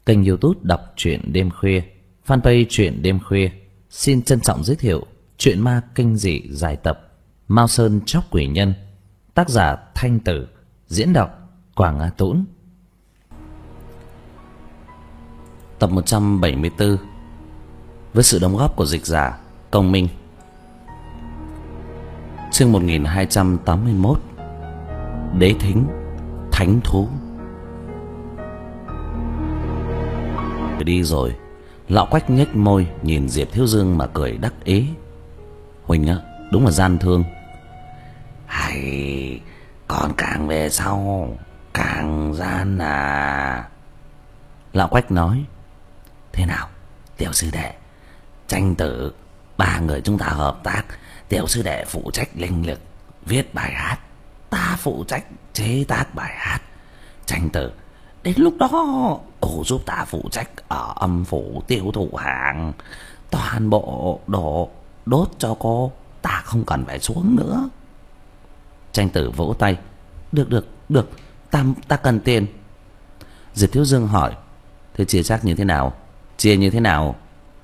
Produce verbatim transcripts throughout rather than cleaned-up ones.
Kênh YouTube đọc truyện đêm khuya, fanpage truyện đêm khuya xin trân trọng giới thiệu truyện ma kinh dị dài tập Mao Sơn Chóc Quỷ Nhân, tác giả Thanh Tử, diễn đọc Quảng Á Tũng. Tập một trăm bảy mươi tư, với sự đóng góp của dịch giả Công Minh. Chương một nghìn hai trăm tám mươi mốt. Đế thính thánh thú. Đi rồi, lão Quách nhếch môi nhìn Diệp Thiếu Dương mà cười đắc ý. Huỳnh á, đúng là gian thương. Hay, còn càng về sau càng gian à. Lão Quách nói. Thế nào tiểu sư đệ, tranh tử ba người chúng ta hợp tác. Tiểu sư đệ phụ trách linh lực viết bài hát, ta phụ trách chế tác bài hát. Tranh tử, đến lúc đó cô giúp ta phụ trách ở âm phủ tiêu thụ hàng. Toàn bộ đồ đốt cho cô, ta không cần phải xuống nữa. Tranh tử vỗ tay. Được được được, ta, ta cần tiền. Diệp Thiếu Dương hỏi. Thế chia chắc như thế nào? Chia như thế nào?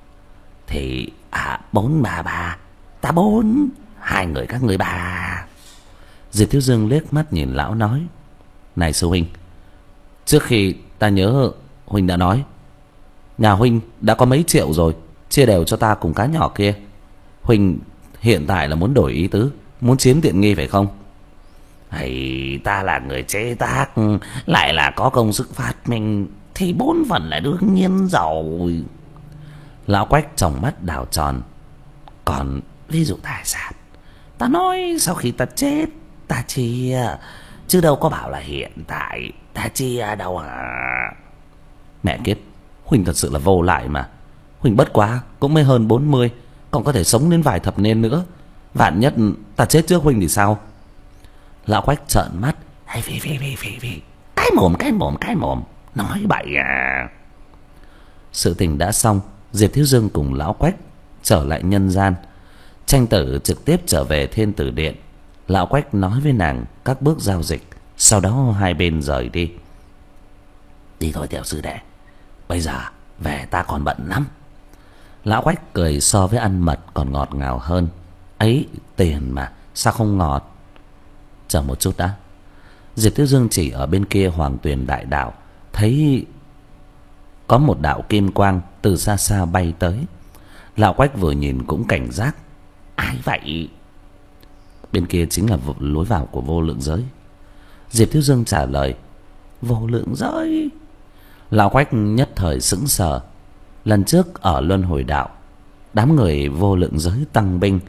Thì à bốn ba ba, ta bốn, hai người các người ba. Diệp Thiếu Dương liếc mắt nhìn lão nói. Này sư huynh, trước khi ta nhớ huynh đã nói nhà huynh đã có mấy triệu rồi, chia đều cho ta cùng cá nhỏ kia. Huynh hiện tại là muốn đổi ý tứ, muốn chiếm tiện nghi phải không? Hay, ta là người chế tác, lại là có công sức phát minh, thì bốn phần là đương nhiên rồi. Lão Quách tròng mắt đảo tròn. Còn ví dụ tài sản, ta nói sau khi ta chết ta chia, chứ đâu có bảo là hiện tại ta chia đâu à. Mẹ kiếp, huynh thật sự là vô lại mà. Huynh bất quá cũng mới hơn bốn mươi, còn có thể sống đến vài thập niên nữa. Vạn nhất ta chết trước huynh thì sao? Lão Quách trợn mắt. Hay phì phì phì phì phì, cái mồm cái mồm cái mồm, nói bậy à. Sự tình đã xong, Diệp Thiếu Dương cùng lão Quách trở lại nhân gian. Tranh tử trực tiếp trở về Thiên Tử Điện. Lão Quách nói với nàng các bước giao dịch, sau đó hai bên rời đi. Đi thôi tiểu sư đệ, bây giờ về ta còn bận lắm. Lão Quách cười so với ăn mật còn ngọt ngào hơn. Ấy, tiền mà, sao không ngọt? Chờ một chút đã. Diệp Thiếu Dương chỉ ở bên kia Hoàng Tuyền Đại Đạo thấy có một đạo kim quang từ xa xa bay tới. Lão Quách vừa nhìn cũng cảnh giác. Ai vậy? Bên kia chính là lối vào của vô lượng giới. Diệp Thiếu Dương trả lời. Vô lượng giới? Lão Quách nhất thời sững sờ. Lần trước ở Luân Hồi Đạo, đám người vô lượng giới tăng binh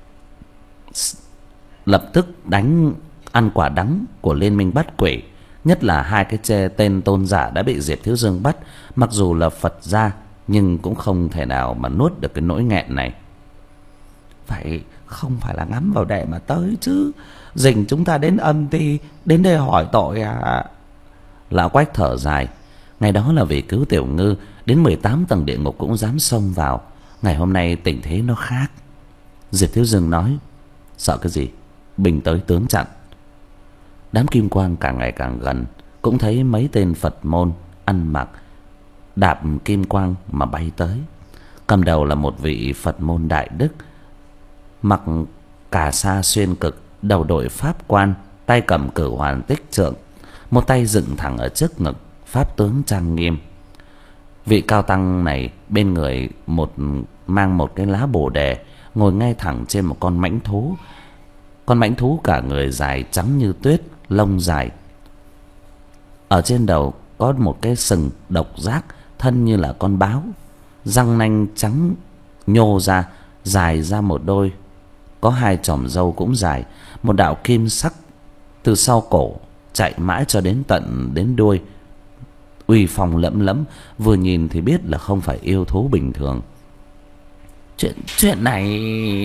lập tức đánh ăn quả đắng của Liên Minh Bắt Quỷ. Nhất là hai cái chê tên tôn giả đã bị Diệp Thiếu Dương bắt. Mặc dù là Phật gia, nhưng cũng không thể nào mà nuốt được cái nỗi nghẹn này. Vậy không phải là ngắm vào đệ mà tới chứ? Dình chúng ta đến âm ti, đến đây hỏi tội à? Lão Quách thở dài. Ngày đó là vì cứu Tiểu Ngư, đến mười tám tầng địa ngục cũng dám xông vào. Ngày hôm nay tình thế nó khác. Diệp Thiếu Dương nói. Sợ cái gì? Bình tới tướng chặn. Đám kim quang càng ngày càng gần. Cũng thấy mấy tên Phật môn ăn mặc đạp kim quang mà bay tới. Cầm đầu là một vị Phật môn đại đức, mặc cà sa xuyên cực, đầu đội pháp quan, tay cầm cửu hoàn tích trượng, một tay dựng thẳng ở trước ngực, pháp tướng trang nghiêm. Vị cao tăng này bên người một mang một cái lá bồ đề, ngồi ngay thẳng trên một con mãnh thú. Con mãnh thú cả người dài trắng như tuyết, lông dài. Ở trên đầu có một cái sừng độc giác, thân như là con báo, răng nanh trắng nhô ra, dài ra một đôi. Có hai chòm râu cũng dài. Một đạo kim sắc từ sau cổ chạy mãi cho đến tận đến đuôi, uy phong lẫm lẫm, vừa nhìn thì biết là không phải yêu thú bình thường. Chuyện chuyện này...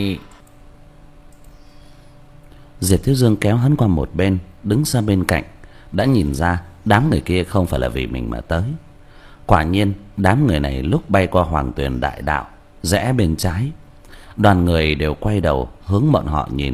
Diệp Thiếu Dương kéo hắn qua một bên, đứng ra bên cạnh, đã nhìn ra đám người kia không phải là vì mình mà tới. Quả nhiên đám người này lúc bay qua Hoàng Tuyền Đại Đạo, rẽ bên trái, đoàn người đều quay đầu hướng bọn họ nhìn.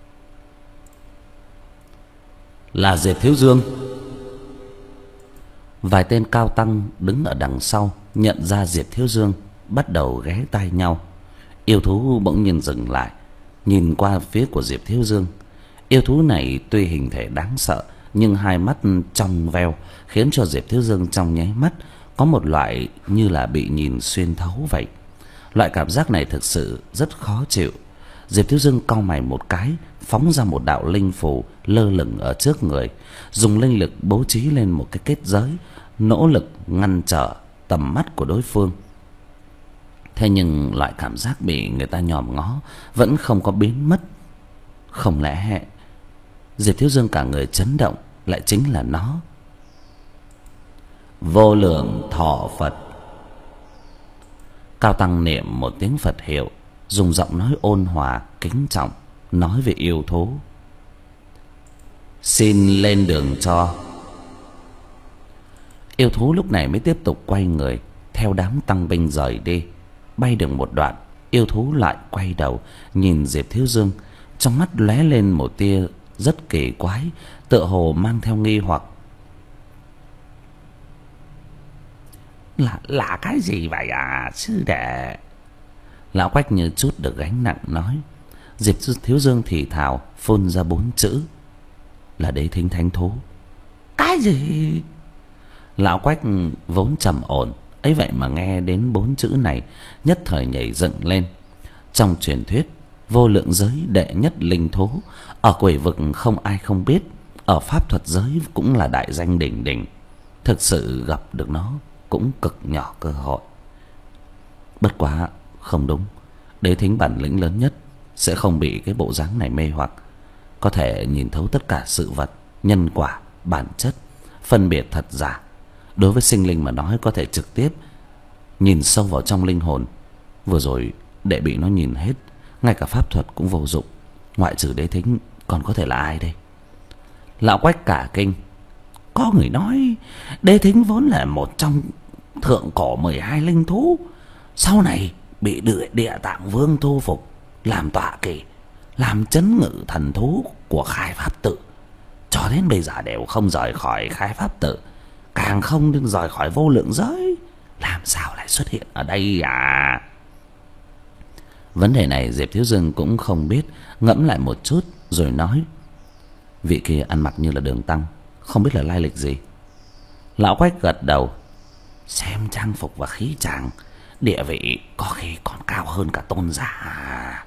Là Diệp Thiếu Dương. Vài tên cao tăng đứng ở đằng sau nhận ra Diệp Thiếu Dương, bắt đầu ghé tai nhau. Yêu thú bỗng nhiên dừng lại, nhìn qua phía của Diệp Thiếu Dương. Yêu thú này tuy hình thể đáng sợ, nhưng hai mắt trong veo khiến cho Diệp Thiếu Dương trong nháy mắt có một loại như là bị nhìn xuyên thấu vậy. Loại cảm giác này thực sự rất khó chịu. Diệp Thiếu Dương cau mày một cái, phóng ra một đạo linh phù lơ lửng ở trước người, dùng linh lực bố trí lên một cái kết giới, nỗ lực ngăn trở tầm mắt của đối phương. Thế nhưng loại cảm giác bị người ta nhòm ngó vẫn không có biến mất. Không lẽ Diệp Thiếu Dương cả người chấn động lại chính là nó? Vô lượng thọ Phật. Cao tăng niệm một tiếng Phật hiệu, dùng giọng nói ôn hòa kính trọng nói về yêu thú: xin lên đường cho. Yêu thú lúc này mới tiếp tục quay người theo đám tăng binh rời đi. Bay được một đoạn, yêu thú lại quay đầu nhìn Diệp Thiếu Dương, trong mắt lóe lên một tia rất kỳ quái, tựa hồ mang theo nghi hoặc. Là là cái gì vậy à sư đệ? Lão Quách như chút được gánh nặng nói. Diệp Thiếu Dương thì thào phun ra bốn chữ: là Đế Thính thánh thú. Cái gì? Lão Quách vốn trầm ổn, ấy vậy mà nghe đến bốn chữ này nhất thời nhảy dựng lên. Trong truyền thuyết, vô lượng giới đệ nhất linh thú, ở quỷ vực không ai không biết, ở pháp thuật giới cũng là đại danh đỉnh đỉnh. Thực sự gặp được nó cũng cực nhỏ cơ hội. Bất quá không đúng, Đế Thính bản lĩnh lớn nhất sẽ không bị cái bộ dáng này mê hoặc, có thể nhìn thấu tất cả sự vật, nhân quả, bản chất, phân biệt thật giả. Đối với sinh linh mà nói, có thể trực tiếp nhìn sâu vào trong linh hồn. Vừa rồi đệ bị nó nhìn hết, ngay cả pháp thuật cũng vô dụng. Ngoại trừ Đế Thính còn có thể là ai đây? Lão Quách cả kinh. Có người nói Đế Thính vốn là một trong thượng cổ mười hai linh thú, sau này bị địa, địa tạng vương thu phục làm tọa kỵ, làm trấn ngự thần thú của khai pháp tự, cho đến bây giờ đều không rời khỏi khai pháp tự, càng không đừng rời khỏi vô lượng giới. Làm sao lại xuất hiện ở đây à? Vấn đề này Diệp Thiếu Dương cũng không biết, ngẫm lại một chút rồi nói: vị kia ăn mặc như là Đường Tăng, không biết là lai lịch gì. Lão Quách gật đầu. Xem trang phục và khí chàng, địa vị có khi còn cao hơn cả tôn giả.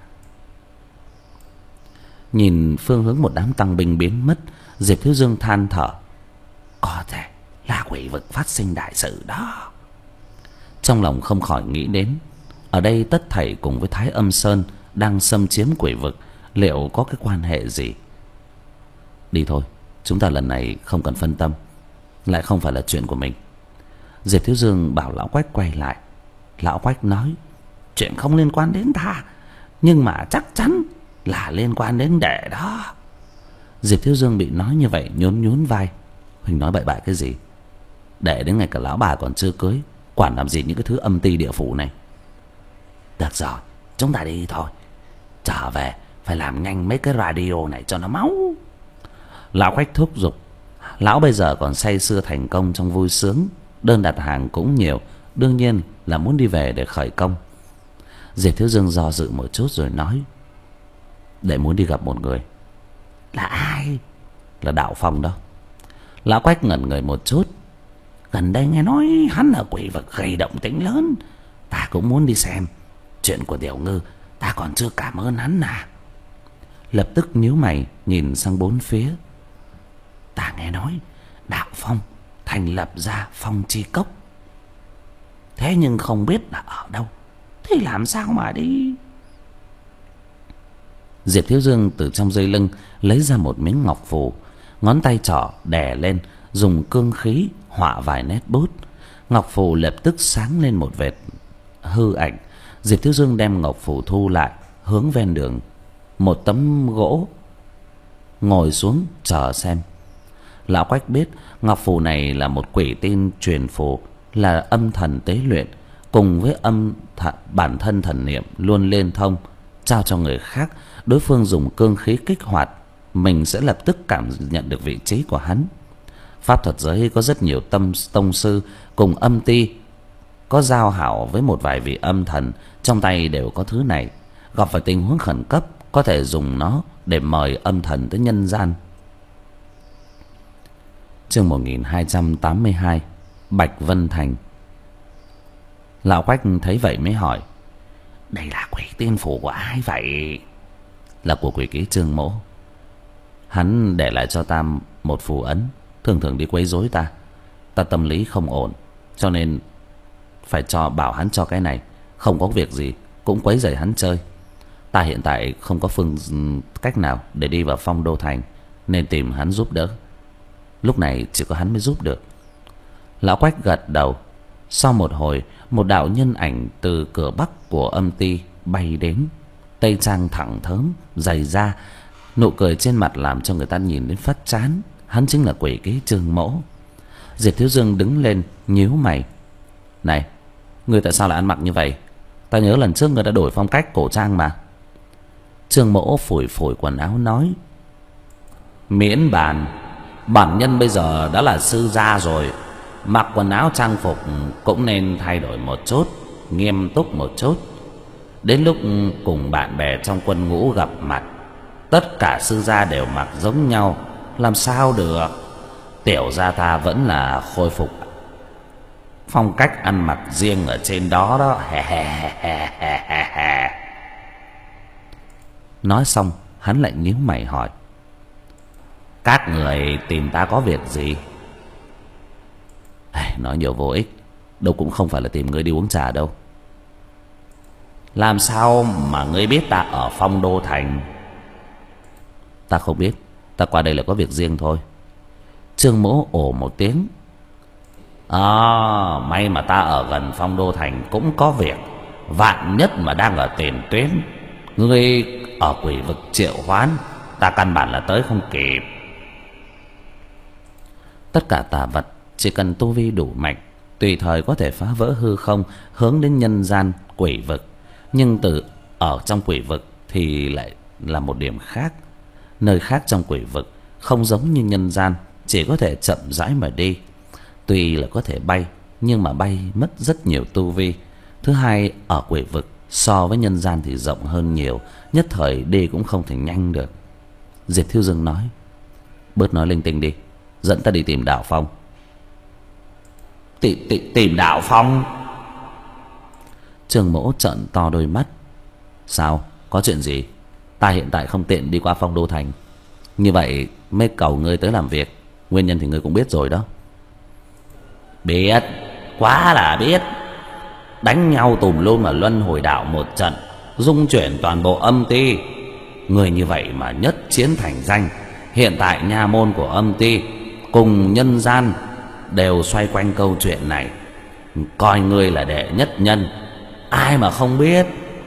Nhìn phương hướng một đám tăng binh biến mất, Diệp Thiếu Dương than thở: có thể là quỷ vực phát sinh đại sự đó. Trong lòng không khỏi nghĩ đến, ở đây tất thảy cùng với Thái Âm Sơn đang xâm chiếm quỷ vực, liệu có cái quan hệ gì? Đi thôi, chúng ta lần này không cần phân tâm, lại không phải là chuyện của mình. Diệp Thiếu Dương bảo Lão Quách quay lại. Lão Quách nói: chuyện không liên quan đến ta, nhưng mà chắc chắn là liên quan đến đệ đó. Diệp Thiếu Dương bị nói như vậy nhún nhún vai. Huỳnh nói bậy bạ cái gì? Đệ đến ngày cả lão bà còn chưa cưới, quản làm gì những cái thứ âm ti địa phủ này. Được rồi, chúng ta đi thôi. Trở về phải làm nhanh mấy cái radio này cho nó máu. Lão Quách thúc giục. Lão bây giờ còn say sưa thành công trong vui sướng, đơn đặt hàng cũng nhiều, đương nhiên là muốn đi về để khởi công. Diệp Thiếu Dương do dự một chút rồi nói: đệ muốn đi gặp một người. Là ai? Là Đạo Phong đó. Lão Quách ngẩn người một chút. Gần đây nghe nói hắn ở quỷ vực gây động tĩnh lớn, ta cũng muốn đi xem. Chuyện của Tiểu Ngư ta còn chưa cảm ơn hắn à. Lập tức nhíu mày nhìn sang bốn phía. Ta nghe nói Đạo Phong thành lập ra Phong Chi Cốc, thế nhưng không biết là ở đâu, thì làm sao mà đi? Diệp Thiếu Dương từ trong dây lưng lấy ra một miếng ngọc phù, ngón tay trỏ đè lên, dùng cương khí họa vài nét bút. Ngọc phù lập tức sáng lên một vệt hư ảnh. Diệp Thiếu Dương đem ngọc phù thu lại, hướng ven đường một tấm gỗ ngồi xuống chờ xem. Lão Quách biết ngọc phù này là một quỷ tin truyền phù, là âm thần tế luyện, cùng với âm thật bản thân thần niệm luôn liên thông, trao cho người khác. Đối phương dùng cương khí kích hoạt, mình sẽ lập tức cảm nhận được vị trí của hắn. Pháp thuật giới có rất nhiều tâm tông sư cùng âm ti có giao hảo với một vài vị âm thần, trong tay đều có thứ này. Gặp phải tình huống khẩn cấp có thể dùng nó để mời âm thần tới nhân gian. Chương một nghìn hai trăm tám mươi hai, Bạch Vân Thành. Lão Quách thấy vậy mới hỏi: đây là quỷ tiên phủ của ai vậy? Là của quỷ ký Trương Mỗ. Hắn để lại cho ta một phù ấn, thường thường đi quấy rối ta. Ta tâm lý không ổn, cho nên phải cho bảo hắn cho cái này. Không có việc gì cũng quấy rầy hắn chơi. Ta hiện tại không có phương cách nào để đi vào Phong Đô Thành, nên tìm hắn giúp đỡ. Lúc này chỉ có hắn mới giúp được. Lão Quách gật đầu. Sau một hồi, một đạo nhân ảnh từ cửa bắc của âm ty bay đến. Tây trang thẳng thớm, dày da, nụ cười trên mặt làm cho người ta nhìn đến phát chán. Hắn chính là quỷ ký Trương Mỗ. Diệp Thiếu Dương đứng lên nhíu mày: này, ngươi tại sao lại ăn mặc như vậy? Ta nhớ lần trước ngươi đã đổi phong cách cổ trang mà. Trương Mỗ phủi phủi quần áo nói: miễn bàn, bản nhân bây giờ đã là sư gia rồi, mặc quần áo trang phục cũng nên thay đổi một chút, nghiêm túc một chút. Đến lúc cùng bạn bè trong quân ngũ gặp mặt, tất cả sư gia đều mặc giống nhau, làm sao được? Tiểu gia ta vẫn là khôi phục phong cách ăn mặc riêng ở trên đó đó. Nói xong, hắn lại nhíu mày hỏi: các người tìm ta có việc gì? Nói nhiều vô ích, đâu cũng không phải là tìm ngươi đi uống trà đâu. Làm sao mà ngươi biết ta ở Phong Đô Thành? Ta không biết, ta qua đây là có việc riêng thôi. Trương Mỗ ồ một tiếng: à, may mà ta ở gần Phong Đô Thành cũng có việc. Vạn nhất mà đang ở tiền tuyến, ngươi ở quỷ vực triệu hoán, ta căn bản là tới không kịp. Tất cả tà vật chỉ cần tu vi đủ mạnh, tùy thời có thể phá vỡ hư không, hướng đến nhân gian quỷ vực. Nhưng từ ở trong quỷ vực thì lại là một điểm khác. Nơi khác trong quỷ vực không giống như nhân gian, chỉ có thể chậm rãi mà đi. Tuy là có thể bay, nhưng mà bay mất rất nhiều tu vi. Thứ hai, ở quỷ vực so với nhân gian thì rộng hơn nhiều, nhất thời đi cũng không thể nhanh được. Diệp Thiếu Dương nói: bớt nói linh tinh đi, dẫn ta đi tìm Đạo Phong. Tìm, tìm, tìm Đạo Phong? Trương Mỗ trợn to đôi mắt: sao, có chuyện gì? Ta hiện tại không tiện đi qua Phong Đô Thành, như vậy mới cầu ngươi tới làm việc. Nguyên nhân thì ngươi cũng biết rồi đó. Biết, quá là biết. Đánh nhau tùm lum ở Luân Hồi Đạo một trận, dung chuyển toàn bộ âm ty. Người như vậy mà nhất chiến thành danh. Hiện tại nha môn của âm ty cùng nhân gian đều xoay quanh câu chuyện này, coi ngươi là đệ nhất nhân, ai mà không biết.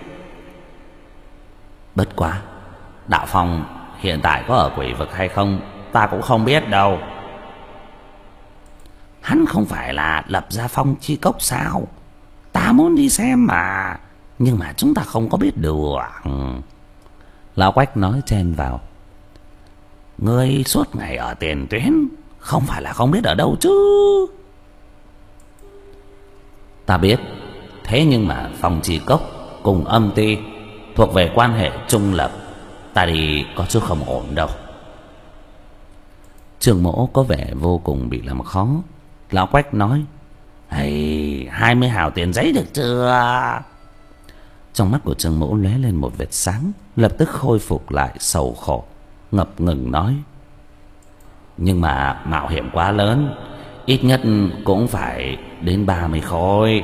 Bất quá, Đạo Phong hiện tại có ở quỷ vực hay không ta cũng không biết đâu. Hắn không phải là lập ra Phong Chi Cốc sao? Ta muốn đi xem mà, nhưng mà chúng ta không có biết được. Lão Quách nói chen vào: ngươi suốt ngày ở tiền tuyến, không phải là không biết ở đâu chứ? Ta biết, thế nhưng mà Phong Chi Cốc cùng âm ty thuộc về quan hệ trung lập, ta đi có chút không ổn đâu. Trương Mỗ có vẻ vô cùng bị làm khó. Lão Quách nói: hey, hai mươi hào tiền giấy được chưa? Trong mắt của Trương Mỗ lóe lên một vệt sáng, lập tức khôi phục lại sầu khổ, ngập ngừng nói: nhưng mà mạo hiểm quá lớn, ít nhất cũng phải đến ba mươi khối.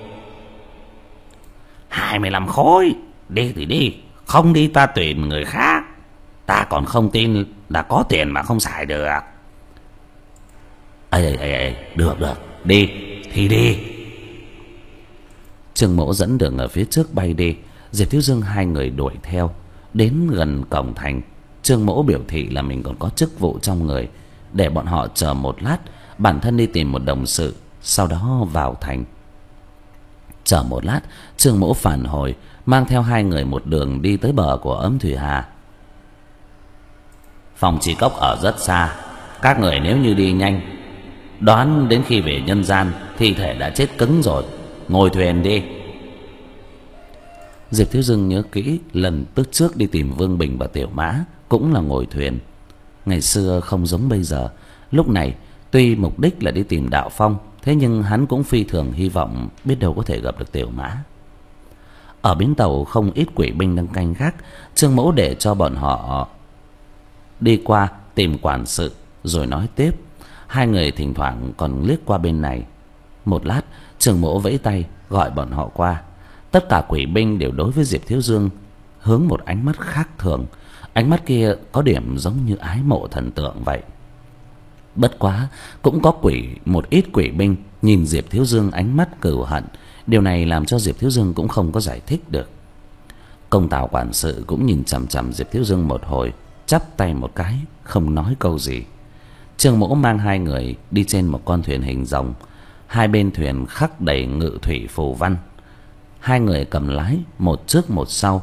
Hai mươi lăm khối? Đi thì đi, không đi ta tuyển người khác. Ta còn không tin là có tiền mà không xài được. Ê, ê, ê, được, được, đi, thì đi. Trương Mỗ dẫn đường ở phía trước bay đi. Diệp Thiếu Dương hai người đuổi theo. Đến gần cổng thành, Trương Mỗ biểu thị là mình còn có chức vụ trong người, để bọn họ chờ một lát, bản thân đi tìm một đồng sự, sau đó vào thành. Chờ một lát, Trương Mỗ phản hồi, mang theo hai người một đường đi tới bờ của Ấm Thủy Hà. Phong Chi Cốc ở rất xa, các người nếu như đi nhanh Đoán đến khi về nhân gian thi thể đã chết cứng rồi. Ngồi thuyền đi. Diệp Thiếu Dương nhớ kỹ lần tức trước đi tìm Vương Bình và Tiểu Mã cũng là ngồi thuyền. Ngày xưa không giống bây giờ. Lúc này tuy mục đích là đi tìm Đạo Phong, thế nhưng hắn cũng phi thường hy vọng biết đâu có thể gặp được Tiểu Mã. Ở bến tàu không ít quỷ binh đang canh gác. Trương Mỗ để cho bọn họ đi qua tìm quản sự rồi nói tiếp. Hai người thỉnh thoảng còn liếc qua bên này. Một lát Trương Mỗ vẫy tay gọi bọn họ qua. Tất cả quỷ binh đều đối với Diệp Thiếu Dương hướng một ánh mắt khác thường. Ánh mắt kia có điểm giống như ái mộ thần tượng vậy. Bất quá cũng có quỷ một ít quỷ binh nhìn Diệp Thiếu Dương ánh mắt cừu hận. Điều này làm cho Diệp Thiếu Dương cũng không có giải thích được. Công tào quản sự cũng nhìn chằm chằm Diệp Thiếu Dương một hồi, chắp tay một cái không nói câu gì. Trương Mỗ mang hai người đi trên một con thuyền hình rồng. Hai bên thuyền khắc đầy ngự thủy phù văn. Hai người cầm lái, một trước một sau,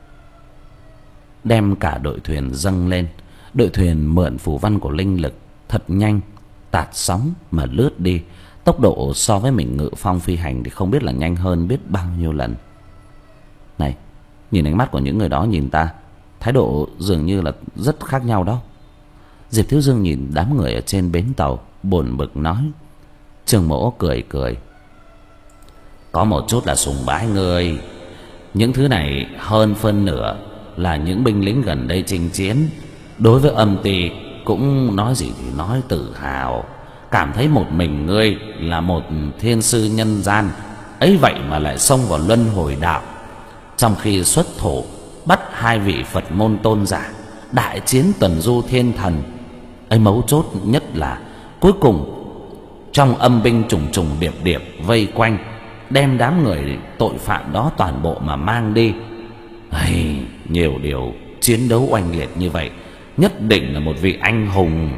đem cả đội thuyền dâng lên. Đội thuyền mượn phù văn của linh lực thật nhanh, tạt sóng mà lướt đi. Tốc độ so với mình ngự phong phi hành thì không biết là nhanh hơn biết bao nhiêu lần. Này, nhìn ánh mắt của những người đó nhìn ta, thái độ dường như là rất khác nhau đó. Diệp Thiếu Dương nhìn đám người ở trên bến tàu, buồn bực nói. Trương Mỗ cười cười. Có một chút là sùng bái ngươi. Những thứ này hơn phân nửa là những binh lính gần đây chinh chiến. Đối với âm ty cũng nói gì thì nói tự hào, cảm thấy một mình ngươi là một thiên sư nhân gian, ấy vậy mà lại xông vào luân hồi đạo. Trong khi xuất thủ bắt hai vị Phật môn tôn giả, đại chiến tuần du thiên thần. Ấy mấu chốt nhất là cuối cùng trong âm binh trùng trùng điệp điệp vây quanh, đem đám người tội phạm đó toàn bộ mà mang đi. Ấy, nhiều điều chiến đấu oanh liệt như vậy, nhất định là một vị anh hùng.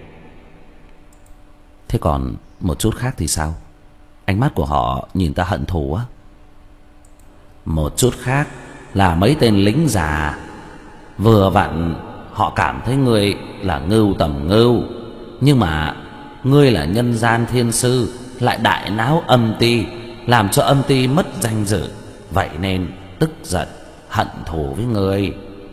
Thế còn một chút khác thì sao? Ánh mắt của họ nhìn ta hận thù á. Một chút khác là mấy tên lính già, vừa vặn họ cảm thấy ngươi là ngưu tầm ngưu, nhưng mà ngươi là nhân gian thiên sư, lại đại náo âm ty, làm cho âm ty mất danh dự, vậy nên tức giận hận thù với ngươi.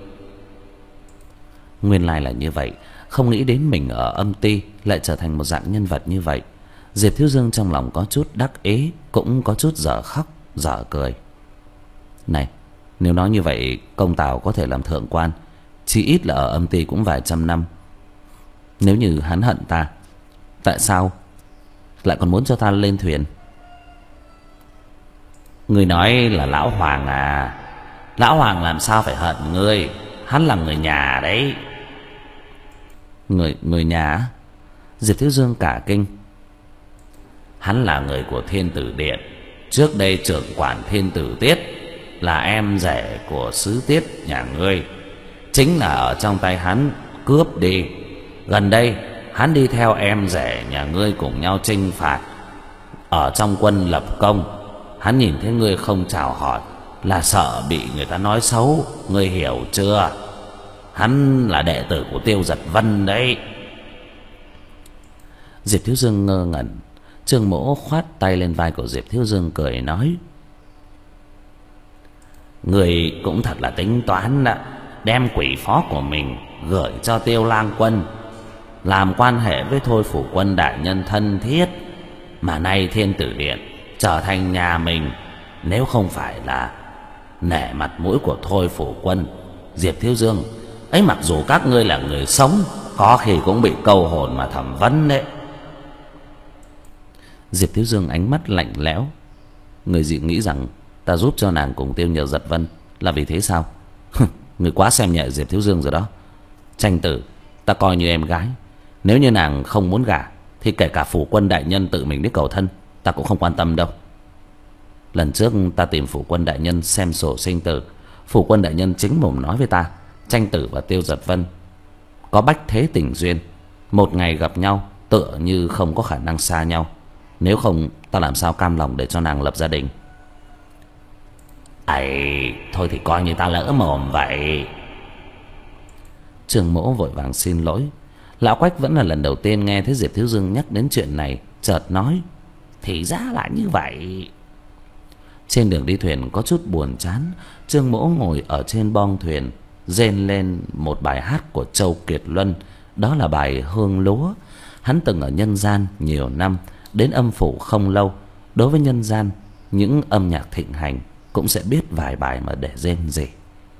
Nguyên lai là như vậy. Không nghĩ đến mình ở âm ty lại trở thành một dạng nhân vật như vậy. Diệp Thiếu Dương trong lòng có chút đắc ý, cũng có chút dở khóc dở cười. Này, nếu nói như vậy công tào có thể làm thượng quan, chỉ ít là ở âm ty cũng vài trăm năm. Nếu như hắn hận ta, tại sao lại còn muốn cho ta lên thuyền? Người nói là Lão Hoàng à? Lão Hoàng làm sao phải hận ngươi? Hắn là người nhà đấy. Người người nhà? Diệp Thiếu Dương cả kinh. Hắn là người của Thiên Tử Điện. Trước đây trưởng quản Thiên Tử Tiết, là em rể của Sứ Tiết nhà ngươi. Chính là ở trong tay hắn cướp đi. Gần đây hắn đi theo em rể nhà ngươi cùng nhau chinh phạt. Ở trong quân lập công, hắn nhìn thấy ngươi không chào hỏi là sợ bị người ta nói xấu, ngươi hiểu chưa? Hắn là đệ tử của Tiêu Giật Vân đấy. Diệp Thiếu Dương ngơ ngẩn. Trương Mỗ khoát tay lên vai của Diệp Thiếu Dương cười nói. Người cũng thật là tính toán đó, đem quỷ phó của mình gửi cho Tiêu Lang Quân, làm quan hệ với Thôi Phủ Quân đại nhân thân thiết. Mà nay Thiên Tử Điện trở thành nhà mình, nếu không phải là nể mặt mũi của Thôi Phủ Quân, Diệp Thiếu Dương ấy, mặc dù các ngươi là người sống, có khi cũng bị câu hồn mà thẩm vấn đấy. Diệp Thiếu Dương ánh mắt lạnh lẽo. Người dị nghĩ rằng ta giúp cho nàng cùng Tiêu Nhờ Giật Vân là vì thế sao? Người quá xem nhẹ Diệp Thiếu Dương rồi đó. Tranh tử ta coi như em gái, nếu như nàng không muốn gả thì kể cả Phủ Quân đại nhân tự mình đến cầu thân, ta cũng không quan tâm đâu. Lần trước ta tìm Phủ Quân đại nhân xem sổ sinh tử, Phủ Quân đại nhân chính mồm nói với ta, Tranh tử và Tiêu Giật Vân có bách thế tình duyên, một ngày gặp nhau tựa như không có khả năng xa nhau. Nếu không ta làm sao cam lòng để cho nàng lập gia đình. Ấy, thôi thì coi như ta lỡ mồm vậy. Trương Mỗ vội vàng xin lỗi. Lão Quách vẫn là lần đầu tiên nghe thấy Diệp Thiếu Dương nhắc đến chuyện này, chợt nói: Thì ra là như vậy. Trên đường đi thuyền có chút buồn chán, Trương Mỗ ngồi ở trên boong thuyền rên lên một bài hát của Châu Kiệt Luân, đó là bài Hương Lúa. Hắn từng ở nhân gian nhiều năm, đến âm phủ không lâu. Đối với nhân gian, những âm nhạc thịnh hành cũng sẽ biết vài bài mà để rên rỉ.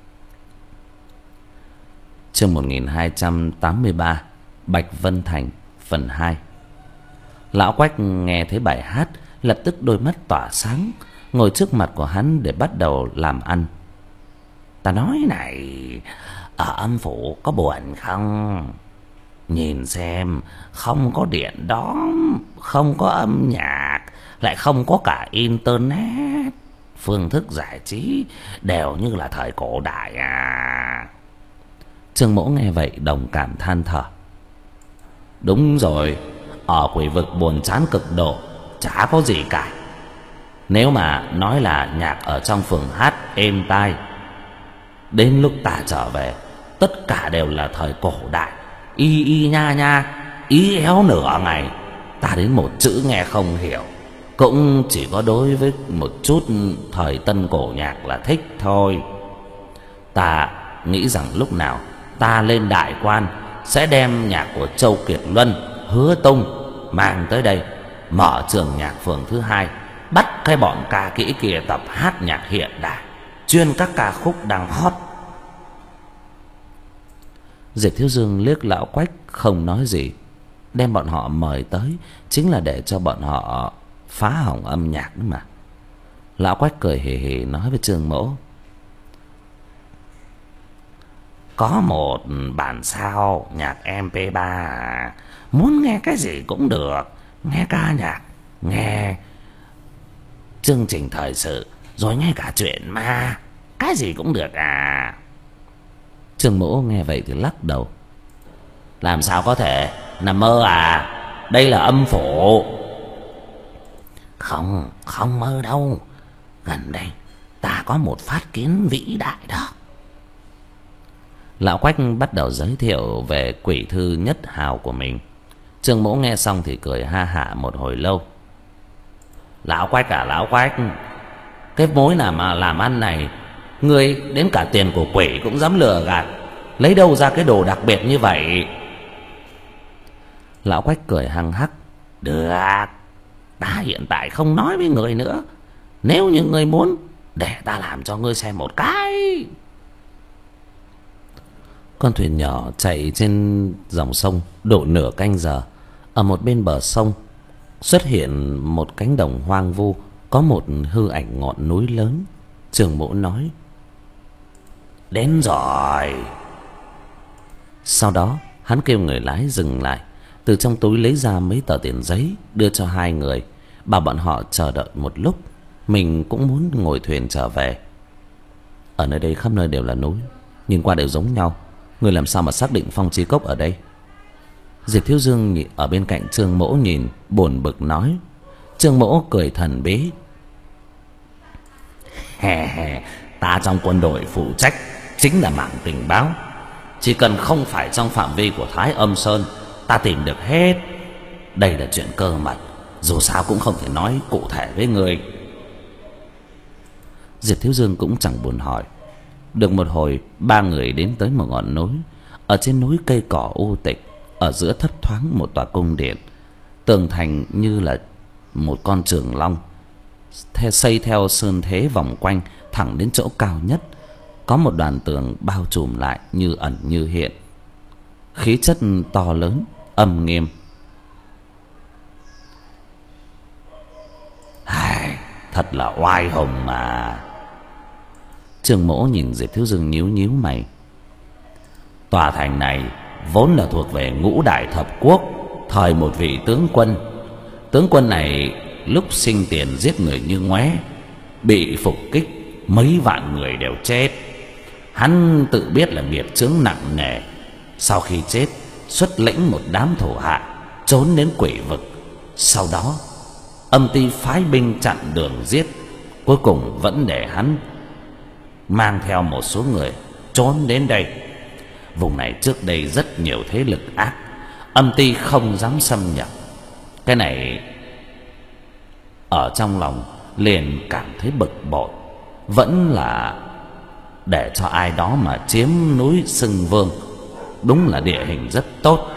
Chương một nghìn hai trăm tám mươi ba, Bạch Vân Thành phần hai. Lão Quách nghe thấy bài hát, lập tức đôi mắt tỏa sáng, ngồi trước mặt của hắn để bắt đầu làm ăn. Ta nói này, ở âm phủ có buồn không? Nhìn xem, không có điện đóm, không có âm nhạc, lại không có cả internet. Phương thức giải trí đều như là thời cổ đại à. Trương Mỗ nghe vậy đồng cảm than thở. Đúng rồi, ở quỷ vực buồn chán cực độ, chả có gì cả. Nếu mà nói là nhạc ở trong phường hát êm tai, đến lúc ta trở về, tất cả đều là thời cổ đại, y y nha nha, ý éo nửa ngày. Ta đến một chữ nghe không hiểu, cũng chỉ có đối với một chút thời tân cổ nhạc là thích thôi. Ta nghĩ rằng lúc nào ta lên đại quan sẽ đem nhạc của Châu Kiệt Luân, Hứa Tung mang tới đây, mở trường nhạc phường thứ hai, bắt cái bọn ca kỹ kia tập hát nhạc hiện đại, chuyên các ca khúc đang hot. Diệp Thiếu Dương liếc Lão Quách không nói gì. Đem bọn họ mời tới chính là để cho bọn họ phá hỏng âm nhạc đấy mà. Lão Quách cười hì hì nói với Trương Mỗ: Có một bản sao nhạc em pê ba, muốn nghe cái gì cũng được. Nghe ca nhạc, nghe chương trình thời sự, rồi nghe cả chuyện ma, cái gì cũng được à. Trương Mỗ nghe vậy thì lắc đầu: Làm sao có thể, nằm mơ à, đây là âm phủ. Không, không mơ đâu. Gần đây ta có một phát kiến vĩ đại đó. Lão Quách bắt đầu giới thiệu về quỷ thư nhất hào của mình. Trương Mỗ nghe xong thì cười ha hả một hồi lâu. Lão Quách à, Lão Quách, cái mối nào mà làm ăn này, ngươi đến cả tiền của quỷ cũng dám lừa gạt, lấy đâu ra cái đồ đặc biệt như vậy? Lão Quách cười hăng hắc: Được, ta hiện tại không nói với người nữa. Nếu như ngươi muốn, để ta làm cho ngươi xem một cái. Con thuyền nhỏ chạy trên dòng sông độ nửa canh giờ. Ở một bên bờ sông xuất hiện một cánh đồng hoang vu, có một hư ảnh ngọn núi lớn. Trương Mỗ nói: Đến rồi. Sau đó hắn kêu người lái dừng lại, từ trong túi lấy ra mấy tờ tiền giấy đưa cho hai người, bảo bọn họ chờ đợi một lúc, mình cũng muốn ngồi thuyền trở về. Ở nơi đây khắp nơi đều là núi, nhìn qua đều giống nhau, người làm sao mà xác định Phong Chi Cốc ở đây? Diệp Thiếu Dương ở bên cạnh Trương Mỗ nhìn buồn bực nói. Trương Mỗ cười thần bí: Hè hè, ta trong quân đội phụ trách chính là mảng tình báo. Chỉ cần không phải trong phạm vi của Thái Âm Sơn, ta tìm được hết. Đây là chuyện cơ mật, dù sao cũng không thể nói cụ thể với người. Diệp Thiếu Dương cũng chẳng buồn hỏi. Được một hồi, ba người đến tới một ngọn núi. Ở trên núi cây cỏ u tịch, ở giữa thấp thoáng một tòa cung điện. Tường thành như là một con trường long, xây theo sơn thế vòng quanh thẳng đến chỗ cao nhất. Có một đoàn tường bao trùm lại như ẩn như hiện, khí chất to lớn, âm nghiêm. Ai, thật là oai hùng mà. Trương Mỗ nhìn Diệp Thiếu Dương nhíu nhíu mày. Tòa thành này vốn là thuộc về Ngũ Đại Thập Quốc, thời một vị tướng quân. Tướng quân này lúc sinh tiền giết người như ngoé, bị phục kích, mấy vạn người đều chết. Hắn tự biết là nghiệp chướng nặng nề. Sau khi chết, xuất lĩnh một đám thủ hạ trốn đến quỷ vực. Sau đó âm ty phái binh chặn đường giết, cuối cùng vẫn để hắn mang theo một số người trốn đến đây. Vùng này trước đây rất nhiều thế lực ác, âm ty không dám xâm nhập. Cái này ở trong lòng liền cảm thấy bực bội. Vẫn là để cho ai đó mà chiếm núi Xưng Vương. Đúng là địa hình rất tốt.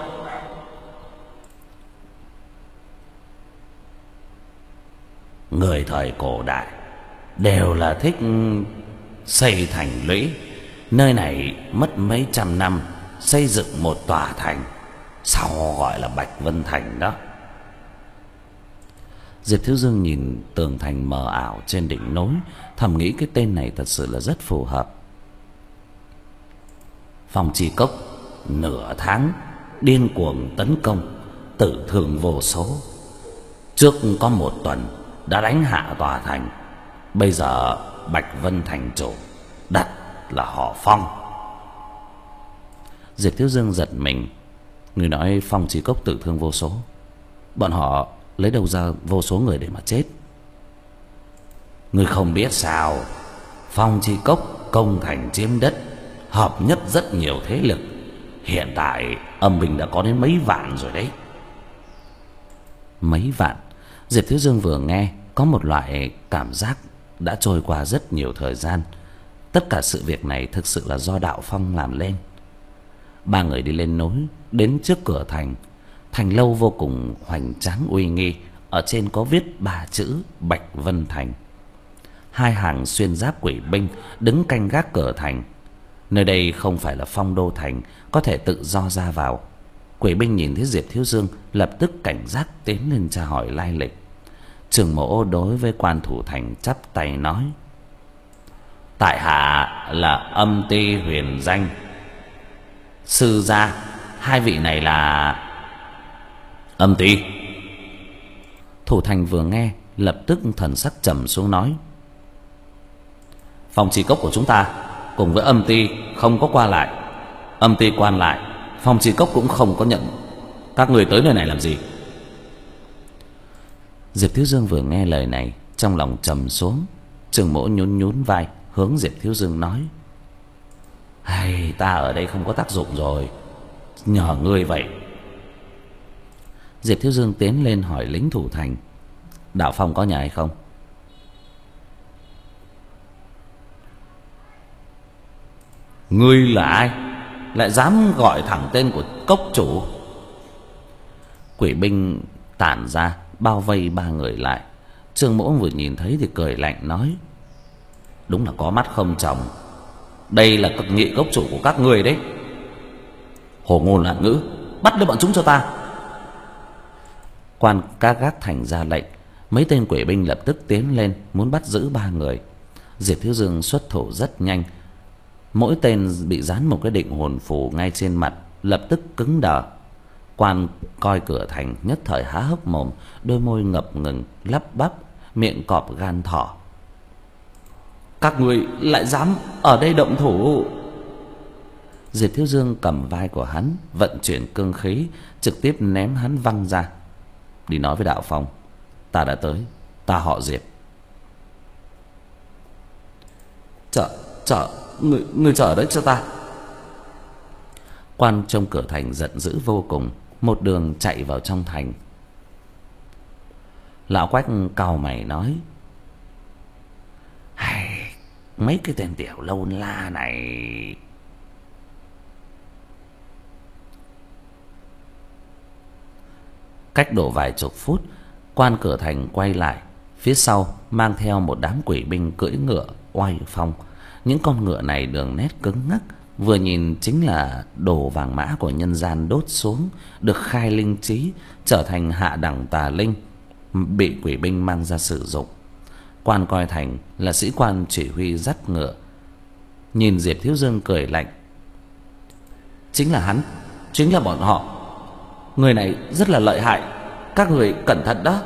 Người thời cổ đại đều là thích xây thành lũy. Nơi này mất mấy trăm năm xây dựng một tòa thành, sau gọi là Bạch Vân Thành đó. Diệp Thiếu Dương nhìn tường thành mờ ảo trên đỉnh núi, thầm nghĩ cái tên này thật sự là rất phù hợp. Phong Chi Cốc nửa tháng điên cuồng tấn công, tử thương vô số. Trước có một tuần đã đánh hạ tòa thành. Bây giờ Bạch Vân Thành chủ đặt là họ Phong. Diệp Thiếu Dương giật mình. Người nói Phong Chi Cốc tử thương vô số, bọn họ lấy đâu ra vô số người để mà chết? Người không biết sao? Phong Chi Cốc công thành chiếm đất, hợp nhất rất nhiều thế lực. Hiện tại âm binh đã có đến mấy vạn rồi đấy. Mấy vạn? Diệp Thiếu Dương vừa nghe có một loại cảm giác đã trôi qua rất nhiều thời gian. Tất cả sự việc này thực sự là do Đạo Phong làm lên. Ba người đi lên núi, đến trước cửa thành. Thành lâu vô cùng hoành tráng uy nghi. Ở trên có viết ba chữ Bạch Vân Thành. Hai hàng xuyên giáp quỷ binh đứng canh gác cửa thành. Nơi đây không phải là phong đô thành, có thể tự do ra vào. Quỷ binh nhìn thấy Diệp Thiếu Dương lập tức cảnh giác tiến lên tra hỏi lai lịch. Trường Mỗ đối với quan thủ thành chắp tay nói: tại hạ là Âm Ty Huyền Danh. Sư gia, hai vị này là... Âm Ty. Thủ thành vừa nghe lập tức thần sắc trầm xuống nói: Phong Chi Cốc của chúng ta cùng với Âm Ty không có qua lại. Âm Ty quan lại, Phong Chi Cốc cũng không có nhận. Các người tới nơi này làm gì? Diệp Thiếu Dương vừa nghe lời này, trong lòng trầm xuống. Trường Mỗ nhún nhún vai, hướng Diệp Thiếu Dương nói: hay, ta ở đây không có tác dụng rồi, nhờ ngươi vậy. Diệp Thiếu Dương tiến lên hỏi lính thủ thành: Đạo Phong có nhà hay không? Ngươi là ai, lại dám gọi thẳng tên của cốc chủ? Quỷ binh tản ra bao vây ba người lại. Trương Mỗ vừa nhìn thấy thì cười lạnh nói: đúng là có mắt không tròng. Đây là cực nghị cốc chủ của các ngươi đấy. Hồ ngôn loạn ngữ, bắt lấy bọn chúng cho ta. Quan các gác thành ra lệnh. Mấy tên quỷ binh lập tức tiến lên muốn bắt giữ ba người. Diệp Thiếu Dương xuất thủ rất nhanh. Mỗi tên bị dán một cái định hồn phù ngay trên mặt, lập tức cứng đờ. Quan coi cửa thành nhất thời há hốc mồm, đôi môi ngập ngừng lắp bắp, miệng cọp gan thỏ. Các người lại dám ở đây động thủ? Diệp Thiếu Dương cầm vai của hắn, vận chuyển cương khí, trực tiếp ném hắn văng ra. Đi nói với Đạo Phong, ta đã tới, ta họ Diệp. Chờ, chờ, người, người chờ đấy cho ta. Quan trong cửa thành giận dữ vô cùng, một đường chạy vào trong thành. Lão Quách cau mày nói: hay, mấy cái tên tiểu lâu la này. Cách đổ vài chục phút, quan cửa thành quay lại, phía sau mang theo một đám quỷ binh cưỡi ngựa oai phong. Những con ngựa này đường nét cứng ngắc, vừa nhìn chính là đồ vàng mã của nhân gian đốt xuống, được khai linh trí, trở thành hạ đẳng tà linh, bị quỷ binh mang ra sử dụng. Quan coi thành là sĩ quan chỉ huy dắt ngựa, nhìn Diệp Thiếu Dương cười lạnh: chính là hắn, chính là bọn họ. Người này rất là lợi hại, các người cẩn thận đó.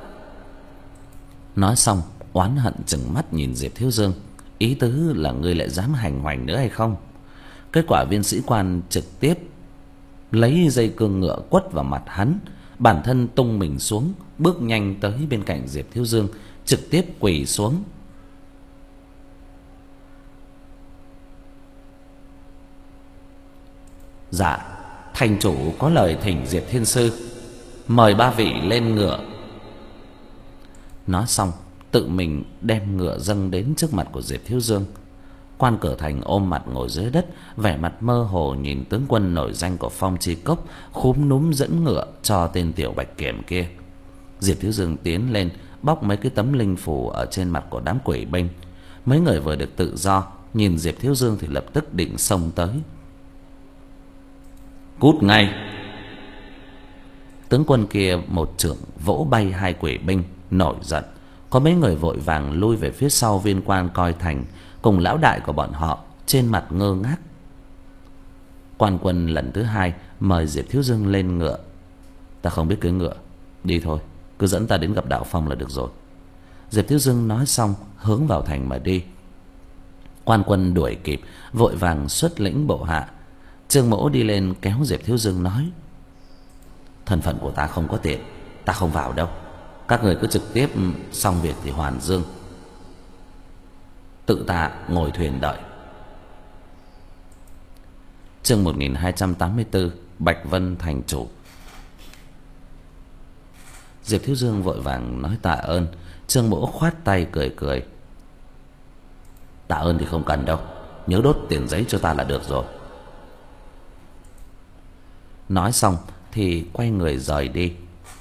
Nói xong oán hận chừng mắt nhìn Diệp Thiếu Dương, ý tứ là ngươi lại dám hành hoành nữa hay không. Kết quả viên sĩ quan trực tiếp lấy dây cương ngựa quất vào mặt hắn, bản thân tung mình xuống, bước nhanh tới bên cạnh Diệp Thiếu Dương, trực tiếp quỳ xuống. Dạ, Thành chủ có lời thỉnh Diệp Thiên Sư, mời ba vị lên ngựa. Nói xong tự mình đem ngựa dâng đến trước mặt của Diệp Thiếu Dương. Quan Cửa Thành ôm mặt ngồi dưới đất, vẻ mặt mơ hồ nhìn tướng quân nổi danh của Phong Chi Cốc khúm núm dẫn ngựa cho tên tiểu bạch kiểm kia. Diệp Thiếu Dương tiến lên bóc mấy cái tấm linh phù ở trên mặt của đám quỷ binh. Mấy người vừa được tự do, nhìn Diệp Thiếu Dương thì lập tức định xông tới. Cút ngay! Tướng quân kia một chưởng vỗ bay hai quỷ binh, nổi giận. Có mấy người vội vàng lui về phía sau viên quan coi thành, cùng lão đại của bọn họ trên mặt ngơ ngác. Quan quân lần thứ hai mời Diệp Thiếu Dương lên ngựa. Ta không biết cưỡi ngựa, đi thôi, cứ dẫn ta đến gặp Đạo Phong là được rồi. Diệp Thiếu Dương nói xong hướng vào thành mà đi. Quan quân đuổi kịp, vội vàng xuất lĩnh bộ hạ. Trương Mỗ đi lên kéo Diệp Thiếu Dương nói: thân phận của ta không có tiện, ta không vào đâu. Các người cứ trực tiếp xong việc thì hoàn dương, tự ta ngồi thuyền đợi. Chương một nghìn hai trăm tám mươi tư, Bạch Vân thành chủ. Diệp Thiếu Dương vội vàng nói tạ ơn. Trương Mỗ khoát tay cười cười: tạ ơn thì không cần đâu, nhớ đốt tiền giấy cho ta là được rồi. Nói xong thì quay người rời đi.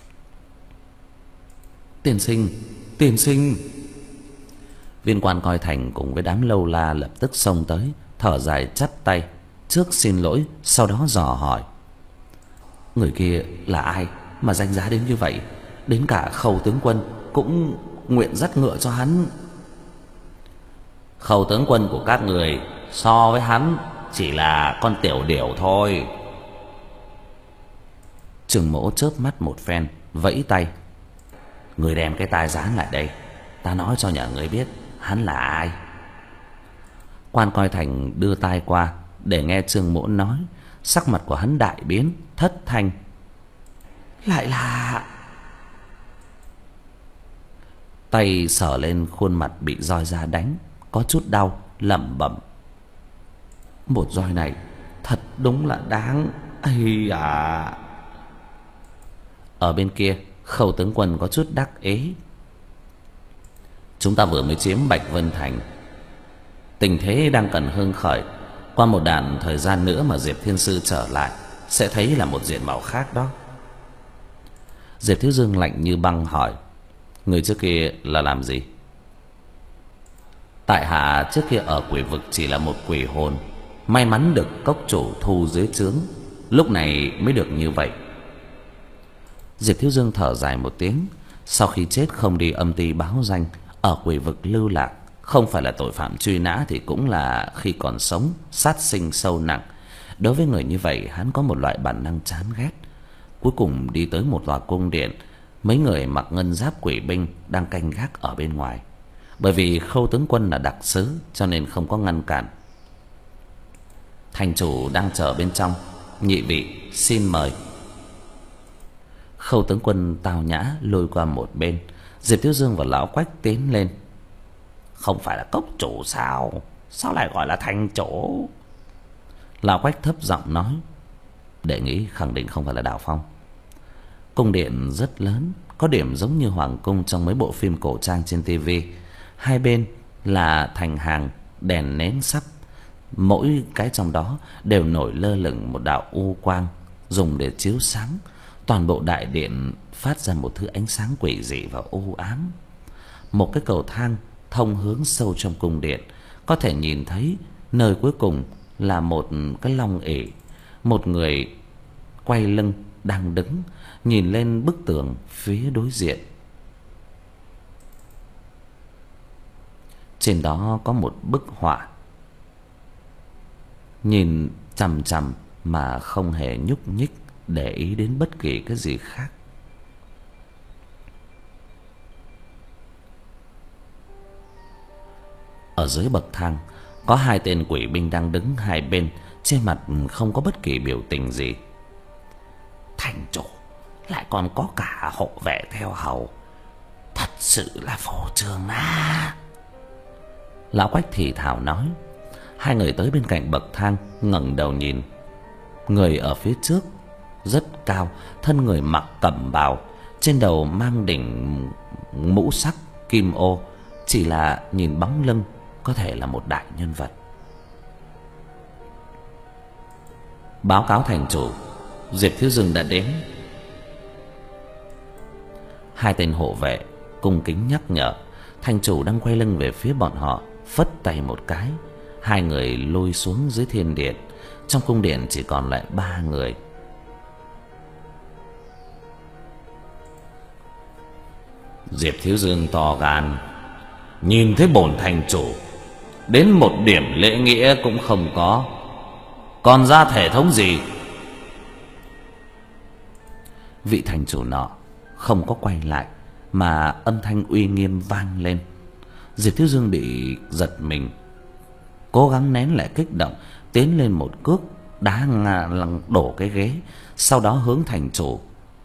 Tiên sinh, tiên sinh! Viên quan coi thành cùng với đám lâu la lập tức xông tới, thở dài chắp tay, trước xin lỗi, sau đó dò hỏi: người kia là ai mà danh giá đến như vậy? Đến cả Khâu tướng quân cũng nguyện dắt ngựa cho hắn. Khâu tướng quân của các người so với hắn chỉ là con tiểu điểu thôi. Trương Mỗ chớp mắt một phen, vẫy tay: người đem cái tai dán lại đây, ta nói cho nhà người biết hắn là ai. Quan coi thành đưa tai qua để nghe Trương Mỗ nói. Sắc mặt của hắn đại biến, thất thanh: lại là... Tay sờ lên khuôn mặt bị roi da đánh, có chút đau, lẩm bẩm: một roi này thật đúng là đáng. Ây à! Ở bên kia, Khâu tướng quân có chút đắc ý: chúng ta vừa mới chiếm Bạch Vân thành, tình thế đang cần hưng khởi. Qua một đoạn thời gian nữa mà Diệp Thiên Sư trở lại, sẽ thấy là một diện mạo khác đó. Diệp Thiếu Dương lạnh như băng hỏi: người trước kia là làm gì? Tại hạ trước kia ở quỷ vực chỉ là một quỷ hồn, may mắn được cốc chủ thu dưới trướng, lúc này mới được như vậy. Diệp Thiếu Dương thở dài một tiếng. Sau khi chết không đi âm ty báo danh, ở quỷ vực lưu lạc, không phải là tội phạm truy nã thì cũng là khi còn sống sát sinh sâu nặng. Đối với người như vậy, hắn có một loại bản năng chán ghét. Cuối cùng đi tới một tòa cung điện, mấy người mặc ngân giáp quỷ binh đang canh gác ở bên ngoài. Bởi vì Khâu tướng quân là đặc sứ cho nên không có ngăn cản. Thành chủ đang chờ bên trong, nhị vị xin mời. Khâu tướng quân tào nhã lôi qua một bên. Diệp Thiếu Dương và lão Quách tiến lên: không phải là cốc chủ sao? Sao lại gọi là thành chủ? Lão Quách thấp giọng nói: đệ nghĩ khẳng định không phải là Đạo Phong. Cung điện rất lớn, có điểm giống như hoàng cung trong mấy bộ phim cổ trang trên tivi. Hai bên là thành hàng đèn nến sắp, mỗi cái trong đó đều nổi lơ lửng một đạo u quang dùng để chiếu sáng. Toàn bộ đại điện phát ra một thứ ánh sáng quỷ dị và u ám. Một cái cầu thang thông hướng sâu trong cung điện, có thể nhìn thấy nơi cuối cùng là một cái long ỷ. Một người quay lưng đang đứng nhìn lên bức tường phía đối diện. Trên đó có một bức họa, nhìn chằm chằm mà không hề nhúc nhích, để ý đến bất kỳ cái gì khác. Ở dưới bậc thang có hai tên quỷ binh đang đứng hai bên, trên mặt không có bất kỳ biểu tình gì. Thành chủ lại còn có cả hộ vệ theo hầu, thật sự là phô trương á. Lão Quách thì thào nói. Hai người tới bên cạnh bậc thang, ngẩng đầu nhìn. Người ở phía trước rất cao, thân người mặc cẩm bào, trên đầu mang đỉnh mũ sắc kim ô, chỉ là nhìn bóng lưng có thể là một đại nhân vật. Báo cáo thành chủ, Diệp Thiếu Dương đã đến. Hai tên hộ vệ cung kính nhắc nhở. Thành chủ đang quay lưng về phía bọn họ, phất tay một cái, hai người lôi xuống dưới thiên điện. Trong cung điện chỉ còn lại ba người. Diệp Thiếu Dương to gan, nhìn thấy bổn thành chủ, đến một điểm lễ nghĩa cũng không có, còn ra thể thống gì? Vị thành chủ nọ không có quay lại, mà âm thanh uy nghiêm vang lên. Diệp Thiếu Dương bị giật mình, cố gắng nén lại kích động, tiến lên một cước đá ngang đổ cái ghế, sau đó hướng thành chủ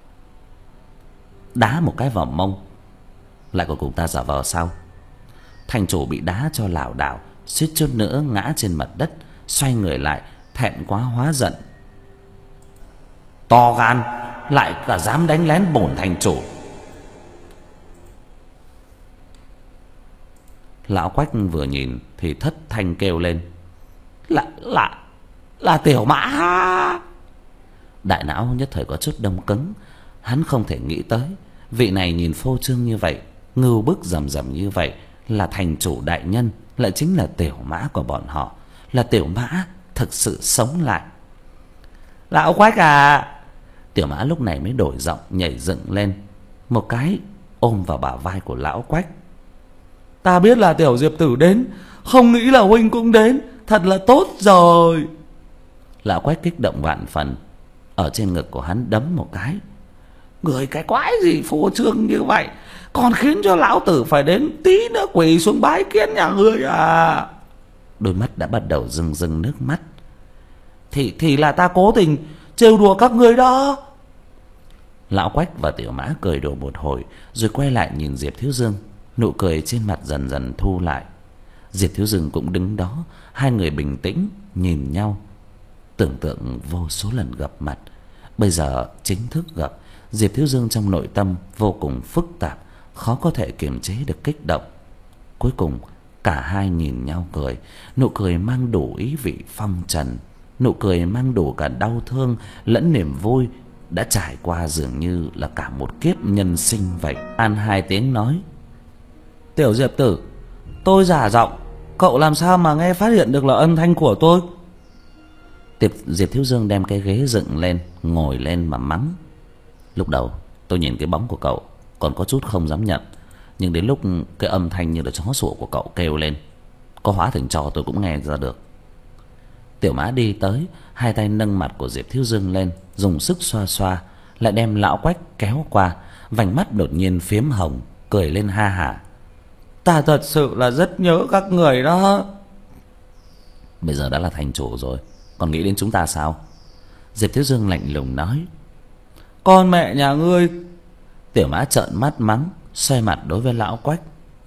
đá một cái vào mông. Lại còn cùng ta giả vờ sao? Thành chủ bị đá cho lảo đảo, suýt chút nữa ngã trên mặt đất, xoay người lại, thẹn quá hóa giận. To gan, lại cả dám đánh lén bổn thành chủ. Lão Quách vừa nhìn thì thất thanh kêu lên: Là, là, là Tiểu Mã. Đại não nhất thời có chút đông cứng. Hắn không thể nghĩ tới vị này nhìn phô trương như vậy, ngưu bức rầm rầm như vậy, là thành chủ đại nhân, lại chính là Tiểu Mã của bọn họ, là Tiểu Mã thực sự sống lại. Lão Quách à! Tiểu Mã lúc này mới đổi giọng, nhảy dựng lên, một cái ôm vào bả vai của Lão Quách. Ta biết là Tiểu Diệp Tử đến, không nghĩ là huynh cũng đến, thật là tốt rồi. Lão Quách kích động vạn phần, ở trên ngực của hắn đấm một cái. Người cái quái gì phô trương như vậy, còn khiến cho lão tử phải đến tí nữa quỳ xuống bái kiến nhà ngươi à? Đôi mắt đã bắt đầu rưng rưng nước mắt. Thì thì là ta cố tình trêu đùa các ngươi đó. Lão Quách và Tiểu Mã cười đùa một hồi, rồi quay lại nhìn Diệp Thiếu Dương. Nụ cười trên mặt dần dần thu lại. Diệp Thiếu Dương cũng đứng đó, hai người bình tĩnh nhìn nhau. Tưởng tượng vô số lần gặp mặt, bây giờ chính thức gặp. Diệp Thiếu Dương trong nội tâm vô cùng phức tạp, khó có thể kiềm chế được kích động. Cuối cùng cả hai nhìn nhau cười, nụ cười mang đủ ý vị phong trần, nụ cười mang đủ cả đau thương lẫn niềm vui, đã trải qua dường như là cả một kiếp nhân sinh vậy. An hai tiếng nói: Tiểu Diệp Tử, tôi giả giọng, cậu làm sao mà nghe phát hiện được là âm thanh của tôi? Tiệp Diệp Thiếu Dương đem cái ghế dựng lên, ngồi lên mà mắng. Lúc đầu tôi nhìn cái bóng của cậu còn có chút không dám nhận, nhưng đến lúc cái âm thanh như là chó sủa của cậu kêu lên, có hóa thành trò tôi cũng nghe ra được. Tiểu Mã đi tới, hai tay nâng mặt của Diệp Thiếu Dương lên, dùng sức xoa xoa, lại đem Lão Quách kéo qua, vành mắt đột nhiên phiếm hồng, cười lên ha hả. Ta thật sự là rất nhớ các người đó. Bây giờ đã là thành chủ rồi, còn nghĩ đến chúng ta sao? Diệp Thiếu Dương lạnh lùng nói. Con mẹ nhà ngươi! Tiểu Mã trợn mắt mắng, xoay mặt đối với Lão Quách.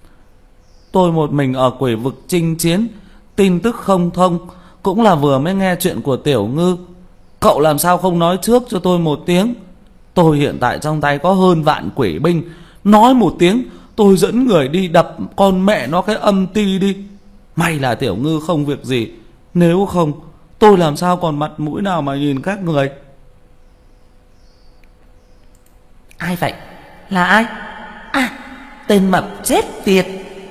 Tôi một mình ở quỷ vực chinh chiến, tin tức không thông, cũng là vừa mới nghe chuyện của Tiểu Ngư. Cậu làm sao không nói trước cho tôi một tiếng? Tôi hiện tại trong tay có hơn vạn quỷ binh, nói một tiếng tôi dẫn người đi đập con mẹ nó cái âm ti đi. May là Tiểu Ngư không việc gì, nếu không tôi làm sao còn mặt mũi nào mà nhìn các người. Ai vậy? Là ai? À, tên mập chết tiệt.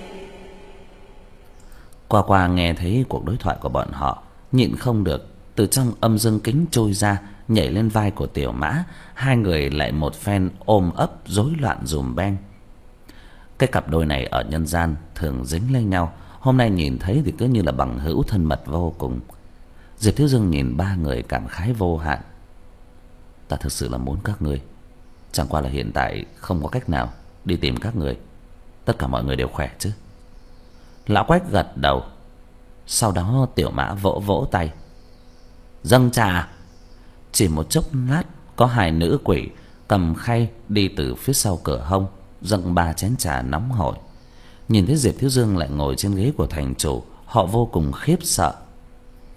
Qua qua nghe thấy cuộc đối thoại của bọn họ, nhịn không được, từ trong âm dương kính trôi ra, nhảy lên vai của Tiểu Mã. Hai người lại một phen ôm ấp rối loạn dùm beng. Cái cặp đôi này ở nhân gian thường dính lên nhau, hôm nay nhìn thấy thì cứ như là bằng hữu thân mật vô cùng. Diệp Thiếu Dương nhìn ba người cảm khái vô hạn. Ta thực sự là muốn các người, chẳng qua là hiện tại không có cách nào đi tìm các người. Tất cả mọi người đều khỏe chứ? Lão Quách gật đầu. Sau đó Tiểu Mã vỗ vỗ tay. Dâng trà. Chỉ một chốc lát, có hai nữ quỷ cầm khay đi từ phía sau cửa hông, dâng ba chén trà nóng hổi. Nhìn thấy Diệp Thiếu Dương lại ngồi trên ghế của thành chủ, họ vô cùng khiếp sợ.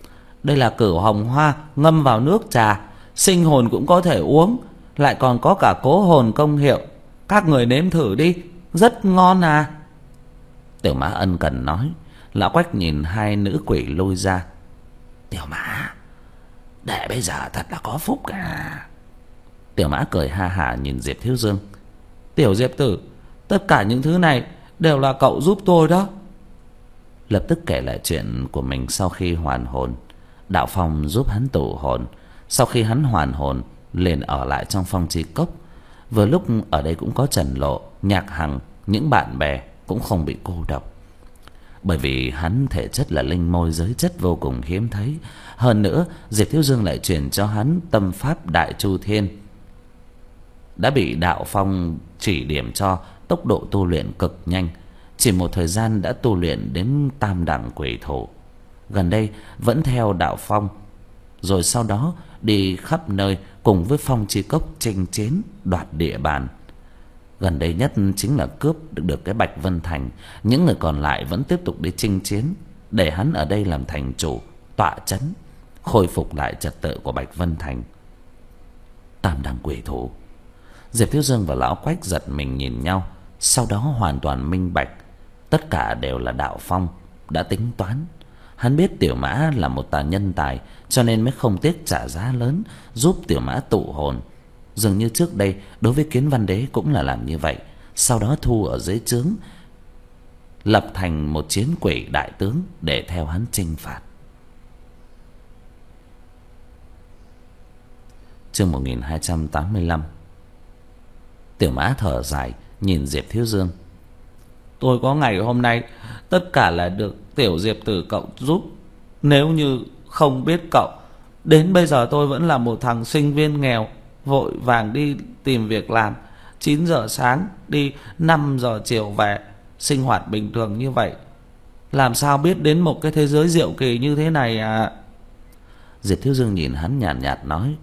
Đây là cửu hồng hoa ngâm vào nước trà, sinh hồn cũng có thể uống, lại còn có cả cố hồn công hiệu. Các người nếm thử đi, rất ngon à. Tiểu Mã ân cần nói. Lão Quách nhìn hai nữ quỷ lui ra. Tiểu Mã, đệ bây giờ thật là có phúc cả. Tiểu Mã cười ha hả nhìn Diệp Thiếu Dương. Tiểu Diệp tử, tất cả những thứ này đều là cậu giúp tôi đó. Lập tức kể lại chuyện của mình sau khi hoàn hồn. Đạo Phong giúp hắn tụ hồn. Sau khi hắn hoàn hồn, liền ở lại trong Phong Chi Cốc. Vừa lúc ở đây cũng có Trần Lộ, Nhạc Hằng, những bạn bè cũng không bị cô độc. Bởi vì hắn thể chất là linh môi giới chất vô cùng hiếm thấy. Hơn nữa Diệp Thiếu Dương lại truyền cho hắn tâm pháp Đại Chu Thiên, đã bị Đạo Phong chỉ điểm cho tốc độ tu luyện cực nhanh. Chỉ một thời gian đã tu luyện đến tam đẳng quỷ thủ. Gần đây vẫn theo Đạo Phong, rồi sau đó đi khắp nơi cùng với Phong Chi Cốc chinh chiến đoạt địa bàn. Gần đây nhất chính là cướp được, được cái Bạch Vân Thành. Những người còn lại vẫn tiếp tục đi chinh chiến, để hắn ở đây làm thành chủ, tọa trấn, khôi phục lại trật tự của Bạch Vân Thành. Tam đẳng quỷ thủ. Diệp Thiếu Dương và Lão Quách giật mình nhìn nhau, sau đó hoàn toàn minh bạch. Tất cả đều là Đạo Phong đã tính toán. Hắn biết Tiểu Mã là một tà nhân tài, cho nên mới không tiếc trả giá lớn giúp Tiểu Mã tụ hồn. Dường như trước đây đối với Kiến Văn Đế cũng là làm như vậy, sau đó thu ở dưới trướng, lập thành một chiến quỷ đại tướng để theo hắn chinh phạt. Chương một nghìn hai trăm tám mươi lăm. Tiểu Mã thở dài nhìn Diệp Thiếu Dương. Tôi có ngày hôm nay tất cả là được Tiểu Diệp tử cậu giúp. Nếu như không biết cậu, đến bây giờ tôi vẫn là một thằng sinh viên nghèo, vội vàng đi tìm việc làm, chín giờ sáng đi, năm giờ chiều về, sinh hoạt bình thường như vậy. Làm sao biết đến một cái thế giới diệu kỳ như thế này à? Diệp Thiếu Dương nhìn hắn nhàn nhạt, nhạt nói.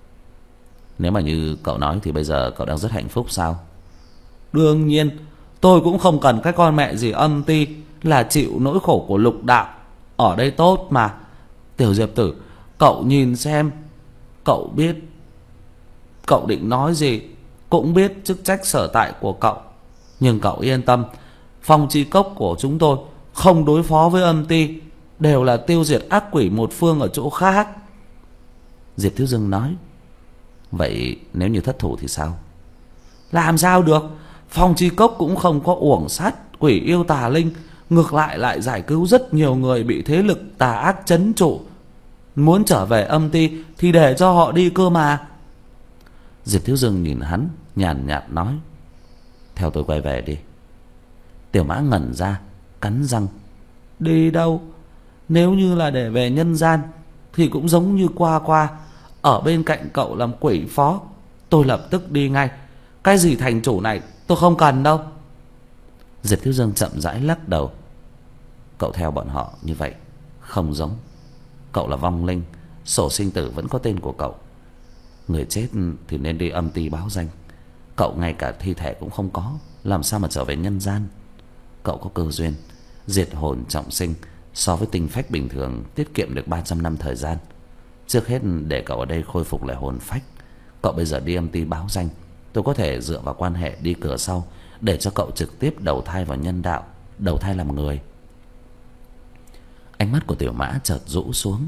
Nếu mà như cậu nói thì bây giờ cậu đang rất hạnh phúc sao? Đương nhiên, tôi cũng không cần cái con mẹ gì âm ti, là chịu nỗi khổ của lục đạo. Ở đây tốt mà. Tiểu Diệp tử, cậu nhìn xem. Cậu biết, cậu định nói gì, cũng biết chức trách sở tại của cậu. Nhưng cậu yên tâm, Phong Chi Cốc của chúng tôi không đối phó với âm ti, đều là tiêu diệt ác quỷ một phương ở chỗ khác. Diệp Thiếu Dương nói. Vậy nếu như thất thủ thì sao? Làm sao được? Phong Chi Cốc cũng không có uổng sát quỷ yêu tà linh, ngược lại lại giải cứu rất nhiều người bị thế lực tà ác trấn trụ. Muốn trở về âm ti thì để cho họ đi cơ mà. Diệp Thiếu Dương nhìn hắn nhàn nhạt nói. Theo tôi quay về đi. Tiểu Mã ngẩn ra, cắn răng. Đi đâu? Nếu như là để về nhân gian thì cũng giống như qua qua, ở bên cạnh cậu làm quỷ phó. Tôi lập tức đi ngay. Cái gì thành chủ này tôi không cần đâu. Diệp Thiếu Dương chậm rãi lắc đầu. Cậu theo bọn họ như vậy không giống. Cậu là vong linh, sổ sinh tử vẫn có tên của cậu. Người chết thì nên đi âm ti báo danh. Cậu ngay cả thi thể cũng không có, làm sao mà trở về nhân gian? Cậu có cơ duyên diệt hồn trọng sinh, so với tinh phách bình thường tiết kiệm được ba trăm năm thời gian. Trước hết để cậu ở đây khôi phục lại hồn phách. Cậu bây giờ đi âm ti báo danh, tôi có thể dựa vào quan hệ đi cửa sau, để cho cậu trực tiếp đầu thai vào nhân đạo, đầu thai làm người. Ánh mắt của Tiểu Mã chợt rũ xuống.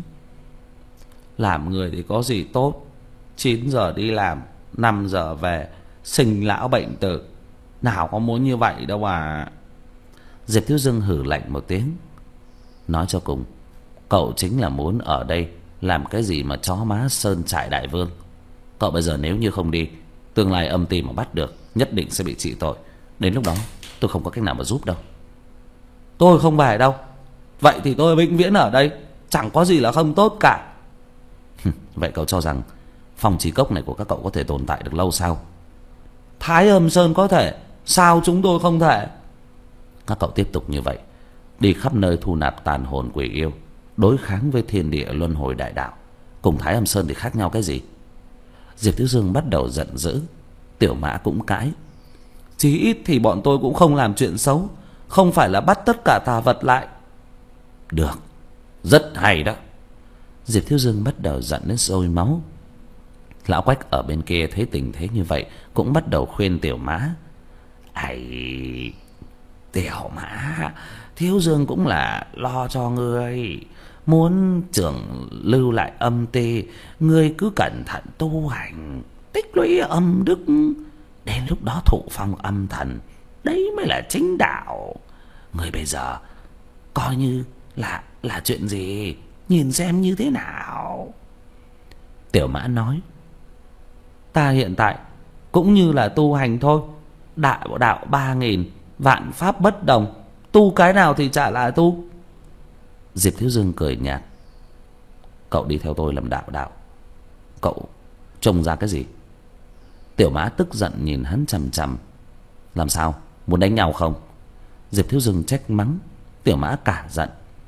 Làm người thì có gì tốt? Chín giờ đi làm, năm giờ về, sinh lão bệnh tử, nào có muốn như vậy đâu à. Diệp Thiếu Dương hử lạnh một tiếng. Nói cho cùng, cậu chính là muốn ở đây làm cái gì mà chó má sơn trại đại vương. Cậu bây giờ nếu như không đi, tương lai âm ti mà bắt được, nhất định sẽ bị trị tội. Đến lúc đó tôi không có cách nào mà giúp đâu. Tôi không về đâu. Vậy thì tôi vĩnh viễn ở đây, chẳng có gì là không tốt cả. Vậy cậu cho rằng Phong Chi Cốc này của các cậu có thể tồn tại được lâu sao? Thái Âm Sơn có thể, sao chúng tôi không thể? Các cậu tiếp tục như vậy, đi khắp nơi thu nạp tàn hồn quỷ yêu, đối kháng với thiên địa luân hồi đại đạo, cùng Thái Âm Sơn thì khác nhau cái gì? Diệp Thiếu Dương bắt đầu giận dữ. Tiểu Mã cũng cãi. Chí ít thì bọn tôi cũng không làm chuyện xấu, không phải là bắt tất cả tà vật lại. Được, rất hay đó. Diệp Thiếu Dương bắt đầu giận đến sôi máu. Lão Quách ở bên kia thấy tình thế như vậy cũng bắt đầu khuyên Tiểu Mã. Ây, Tiểu Mã, Thiếu Dương cũng là lo cho ngươi. Muốn trưởng lưu lại âm ti, ngươi cứ cẩn thận tu hành, tích lũy âm đức, đến lúc đó thụ phong âm thần, đấy mới là chính đạo. Ngươi bây giờ coi như là là chuyện gì, nhìn xem như thế nào. Tiểu Mã nói, ta hiện tại cũng như là tu hành thôi. Đạo đạo ba nghìn, vạn pháp bất đồng, tu cái nào thì chả là tu. Diệp Thiếu Dương cười nhạt, cậu đi theo tôi làm đạo đạo, cậu trông ra cái gì? Tiểu Mã tức giận nhìn hắn chằm chằm. Làm sao, muốn đánh nhau không? Diệp Thiếu Dương trách mắng. Tiểu Mã cả giận,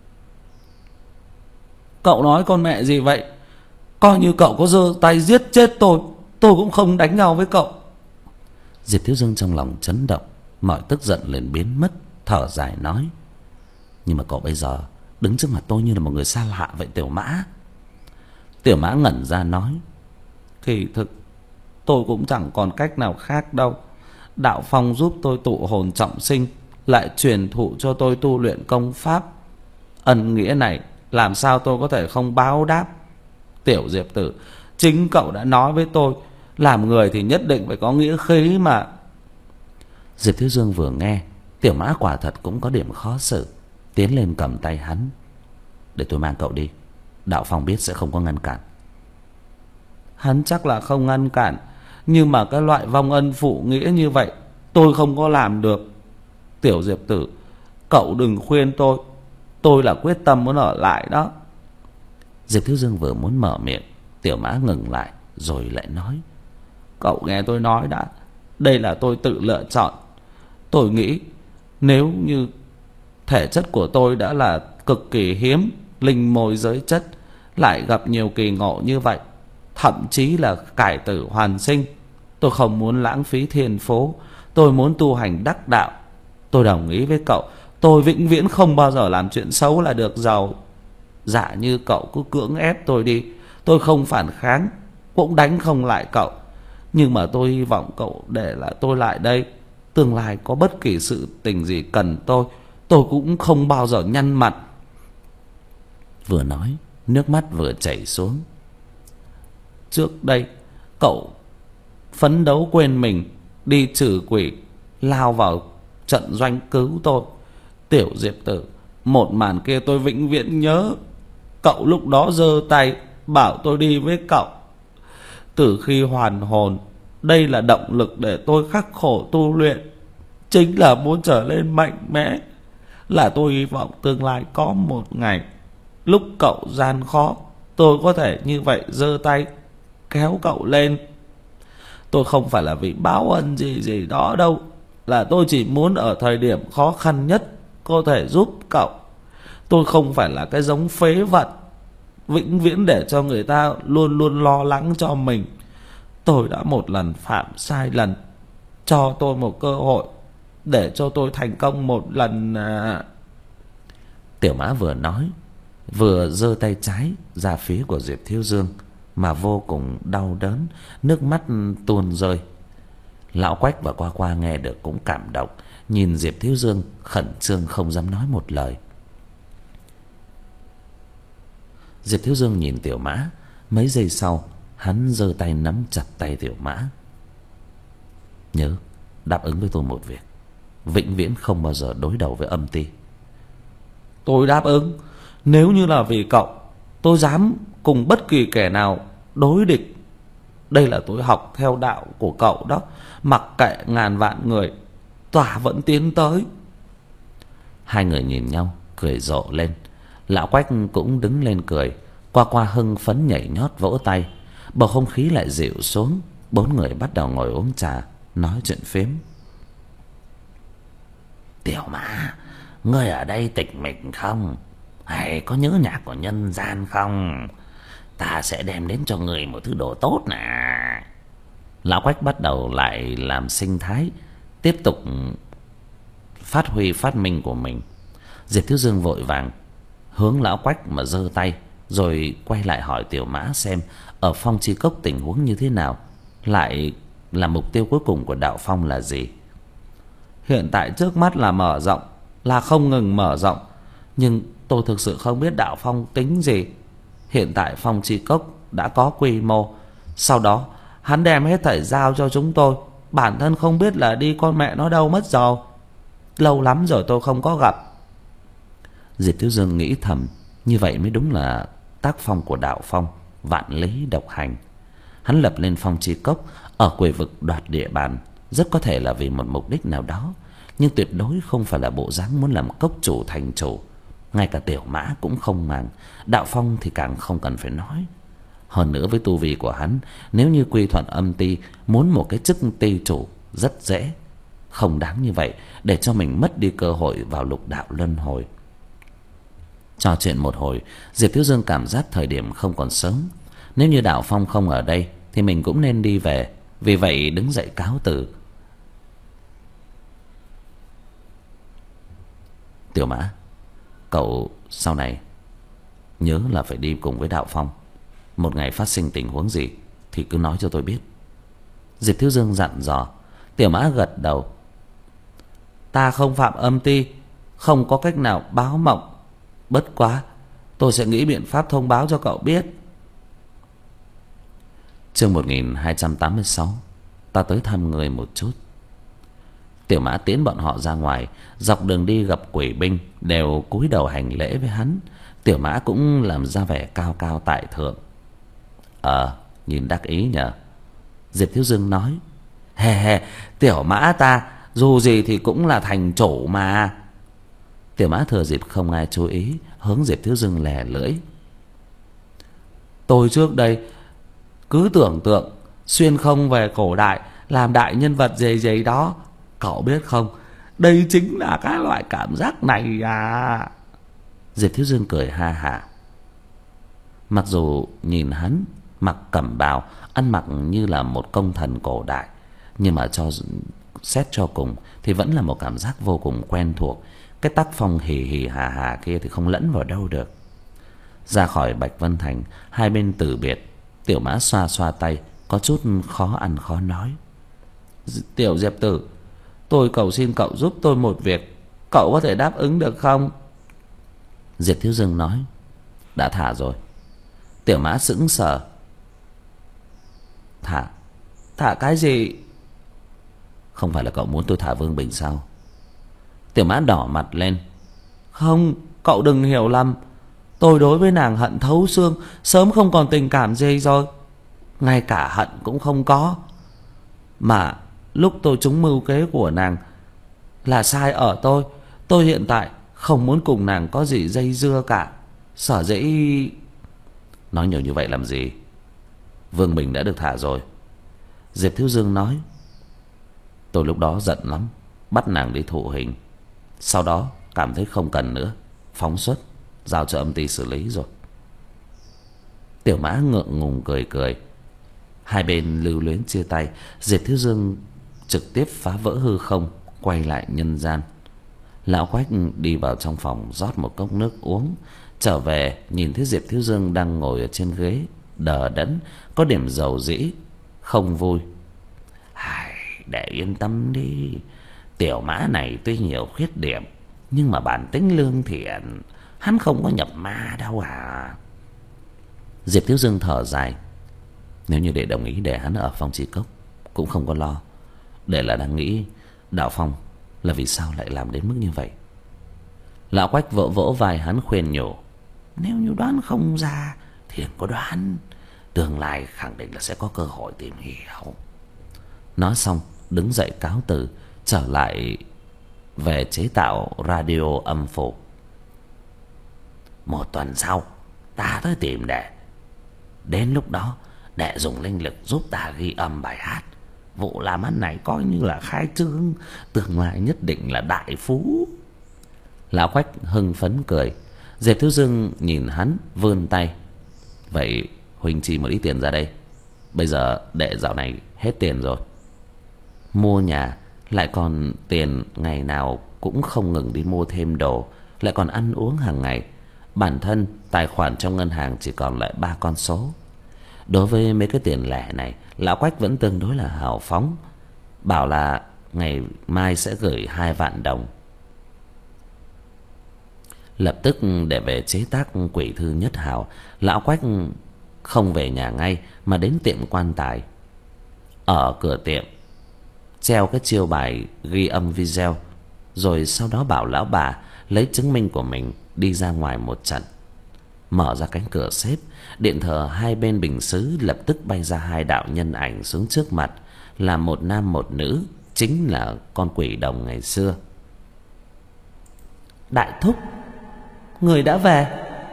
cậu nói con mẹ gì vậy? Coi như cậu có giơ tay giết chết tôi, tôi cũng không đánh nhau với cậu. Diệp Thiếu Dương trong lòng chấn động, mọi tức giận liền biến mất, thở dài nói, nhưng mà cậu bây giờ đứng trước mặt tôi như là một người xa lạ vậy Tiểu Mã. Tiểu Mã ngẩn ra nói, kỳ thực tôi cũng chẳng còn cách nào khác đâu. Đạo Phong giúp tôi tụ hồn trọng sinh, lại truyền thụ cho tôi tu luyện công pháp. Ân nghĩa này làm sao tôi có thể không báo đáp? Tiểu Diệp Tử, chính cậu đã nói với tôi, làm người thì nhất định phải có nghĩa khí mà. Diệp Thiếu Dương vừa nghe, Tiểu Mã quả thật cũng có điểm khó xử, tiến lên cầm tay hắn, để tôi mang cậu đi, Đạo Phong biết sẽ không có ngăn cản. Hắn chắc là không ngăn cản, nhưng mà cái loại vong ân phụ nghĩa như vậy tôi không có làm được. Tiểu Diệp Tử, cậu đừng khuyên tôi, tôi là quyết tâm muốn ở lại đó. Diệp Thiếu Dương vừa muốn mở miệng, Tiểu Mã ngừng lại rồi lại nói, cậu nghe tôi nói đã, đây là tôi tự lựa chọn. Tôi nghĩ nếu như thể chất của tôi đã là cực kỳ hiếm, linh môi giới chất, lại gặp nhiều kỳ ngộ như vậy, thậm chí là cải tử hoàn sinh, tôi không muốn lãng phí thiên phố, tôi muốn tu hành đắc đạo. Tôi đồng ý với cậu, tôi vĩnh viễn không bao giờ làm chuyện xấu là được giàu. Dạ như cậu cứ cưỡng ép tôi đi, tôi không phản kháng, cũng đánh không lại cậu, nhưng mà tôi hy vọng cậu để lại tôi lại đây. Tương lai có bất kỳ sự tình gì cần tôi, tôi cũng không bao giờ nhăn mặt. Vừa nói, nước mắt vừa chảy xuống. Trước đây cậu phấn đấu quên mình, đi trừ quỷ, lao vào trận doanh cứu tôi. Tiểu Diệp Tử, một màn kia tôi vĩnh viễn nhớ. Cậu lúc đó giơ tay bảo tôi đi với cậu. Từ khi hoàn hồn, đây là động lực để tôi khắc khổ tu luyện, chính là muốn trở nên mạnh mẽ. Là tôi hy vọng tương lai có một ngày, lúc cậu gian khó, tôi có thể như vậy giơ tay kéo cậu lên. Tôi không phải là vì báo ân gì gì đó đâu, là tôi chỉ muốn ở thời điểm khó khăn nhất có thể giúp cậu. Tôi không phải là cái giống phế vật vĩnh viễn để cho người ta luôn luôn lo lắng cho mình. Tôi đã một lần phạm sai lần, cho tôi một cơ hội để cho tôi thành công một lần à. Tiểu Mã vừa nói vừa giơ tay trái ra phía của Diệp Thiếu Dương, mà vô cùng đau đớn, nước mắt tuôn rơi. Lão Quách và Qua Qua nghe được cũng cảm động, nhìn Diệp Thiếu Dương khẩn trương không dám nói một lời. Diệp Thiếu Dương nhìn Tiểu Mã, mấy giây sau hắn giơ tay nắm chặt tay Tiểu Mã. Nhớ đáp ứng với tôi một việc, vĩnh viễn không bao giờ đối đầu với âm ti. Tôi đáp ứng. Nếu như là vì cậu, tôi dám cùng bất kỳ kẻ nào đối địch. Đây là tôi học theo đạo của cậu đó, mặc kệ ngàn vạn người, tỏa vẫn tiến tới. Hai người nhìn nhau cười rộ lên. Lão Quách cũng đứng lên cười. Qua Qua hưng phấn nhảy nhót vỗ tay. Bầu không khí lại dịu xuống. Bốn người bắt đầu ngồi uống trà, nói chuyện phiếm. Tiểu Mã, ngươi ở đây tịch mịch không? Hay có nhớ nhạc của nhân gian không? Ta sẽ đem đến cho ngươi một thứ đồ tốt nè. Lão Quách bắt đầu lại làm sinh thái, tiếp tục phát huy phát minh của mình. Diệp Thiếu Dương vội vàng hướng Lão Quách mà giơ tay, rồi quay lại hỏi Tiểu Mã xem ở Phong Chi Cốc tình huống như thế nào, lại là mục tiêu cuối cùng của Đạo Phong là gì. Hiện tại trước mắt là mở rộng, là không ngừng mở rộng, nhưng tôi thực sự không biết Đạo Phong tính gì. Hiện tại Phong Chi Cốc đã có quy mô, sau đó hắn đem hết thảy giao cho chúng tôi, bản thân không biết là đi con mẹ nó đâu mất rồi. Lâu lắm rồi tôi không có gặp. Diệp Thiếu Dương nghĩ thầm, như vậy mới đúng là tác phong của Đạo Phong, vạn lý độc hành. Hắn lập lên Phong Chi Cốc ở quỷ vực đoạt địa bàn, rất có thể là vì một mục đích nào đó, nhưng tuyệt đối không phải là bộ dáng muốn làm cốc chủ thành chủ. Ngay cả Tiểu Mã cũng không màng, Đạo Phong thì càng không cần phải nói. Hơn nữa với tu vi của hắn, nếu như quy thuận âm ti, muốn một cái chức ti chủ rất dễ. Không đáng như vậy để cho mình mất đi cơ hội vào lục đạo luân hồi. Trò chuyện một hồi, Diệp Thiếu Dương cảm giác thời điểm không còn sớm. Nếu như Đạo Phong không ở đây thì mình cũng nên đi về. Vì vậy đứng dậy cáo từ. Tiểu Mã, cậu sau này nhớ là phải đi cùng với Đạo Phong. Một ngày phát sinh tình huống gì thì cứ nói cho tôi biết. Diệp Thiếu Dương dặn dò. Tiểu Mã gật đầu. Ta không phạm âm ti, không có cách nào báo mộng. Bất quá tôi sẽ nghĩ biện pháp thông báo cho cậu biết. Chương một nghìn hai trăm tám mươi sáu. Ta tới thăm người một chút. Tiểu Mã tiến bọn họ ra ngoài. Dọc đường đi gặp quỷ binh đều cúi đầu hành lễ với hắn. Tiểu Mã cũng làm ra vẻ cao cao tại thượng. Ờ, nhìn đắc ý nhờ. Diệp Thiếu Dương nói. Hè hè, Tiểu Mã ta dù gì thì cũng là thành chủ mà. Tiểu Mã thừa dịp không ai chú ý, hướng Diệp Thiếu Dương lè lưỡi. Tôi trước đây cứ tưởng tượng xuyên không về cổ đại làm đại nhân vật gì gì đó. Cậu biết không, đây chính là cái loại cảm giác này à. Diệp Thiếu Dương cười ha hả. Mặc dù nhìn hắn mặc cẩm bào, ăn mặc như là một công thần cổ đại, nhưng mà cho xét cho cùng thì vẫn là một cảm giác vô cùng quen thuộc. Cái tác phong hì hì hà hà kia thì không lẫn vào đâu được. Ra khỏi Bạch Vân Thành, hai bên từ biệt. Tiểu Mã xoa xoa tay, có chút khó ăn khó nói. Tiểu Diệp tử, tôi cầu xin cậu giúp tôi một việc, cậu có thể đáp ứng được không? Diệp Thiếu Dương nói. Đã thả rồi. Tiểu Mã sững sờ. Thả? Thả cái gì? Không phải là cậu muốn tôi thả Vương Bình sao? Tiểu Mã đỏ mặt lên. Không, cậu đừng hiểu lầm. Tôi đối với nàng hận thấu xương, sớm không còn tình cảm gì rồi. Ngay cả hận cũng không có. Mà lúc tôi trúng mưu kế của nàng là sai ở tôi. Tôi hiện tại không muốn cùng nàng có gì dây dưa cả. Sở dĩ... Nói nhiều như vậy làm gì? Vương Bình đã được thả rồi. Diệp Thiếu Dương nói. Tôi lúc đó giận lắm, bắt nàng đi thụ hình. Sau đó cảm thấy không cần nữa, phóng xuất, giao cho âm ty xử lý rồi. Tiểu Mã ngượng ngùng cười cười. Hai bên lưu luyến chia tay. Diệp Thiếu Dương trực tiếp phá vỡ hư không, quay lại nhân gian. Lão Quách đi vào trong phòng rót một cốc nước uống. Trở về nhìn thấy Diệp Thiếu Dương đang ngồi ở trên ghế, đờ đẫn, có điểm dầu dĩ, không vui. Để yên tâm đi, Tiểu Mã này tuy nhiều khuyết điểm, nhưng mà bản tính lương thiện, hắn không có nhập ma đâu à. Diệp Thiếu Dương thở dài. Nếu như để đồng ý để hắn ở Phong Chi Cốc cũng không có lo. Để là đang nghĩ Đạo Phong là vì sao lại làm đến mức như vậy. Lão Quách vỗ vỗ vai hắn khuyên nhủ. Nếu như đoán không ra thì đừng có đoán, tương lai khẳng định là sẽ có cơ hội tìm hiểu. Nói xong đứng dậy cáo từ, trở lại về chế tạo radio âm phủ. Một tuần sau ta tới tìm đệ. Đến lúc đó đệ dùng linh lực giúp ta ghi âm bài hát. Vụ làm ăn này coi như là khai trương, tương lai nhất định là đại phú. Lão Quách hưng phấn cười. Diệp Thiếu Dương nhìn hắn vươn tay. Vậy huynh chi một ít tiền ra đây. Bây giờ đệ dạo này hết tiền rồi. Mua nhà, lại còn tiền ngày nào cũng không ngừng đi mua thêm đồ, lại còn ăn uống hàng ngày. Bản thân tài khoản trong ngân hàng chỉ còn lại ba con số. Đối với mấy cái tiền lẻ này, lão Quách vẫn tương đối là hào phóng, bảo là ngày mai sẽ gửi hai vạn đồng. Lập tức để về chế tác quỷ thư nhất hào, lão Quách không về nhà ngay mà đến tiệm quan tài. Ở cửa tiệm treo cái chiêu bài ghi âm video, rồi sau đó bảo lão bà lấy chứng minh của mình đi ra ngoài một trận. Mở ra cánh cửa xếp, điện thờ hai bên bình sứ lập tức bay ra hai đạo nhân ảnh xuống trước mặt, là một nam một nữ, chính là con quỷ đồng ngày xưa. Đại thúc, người đã về.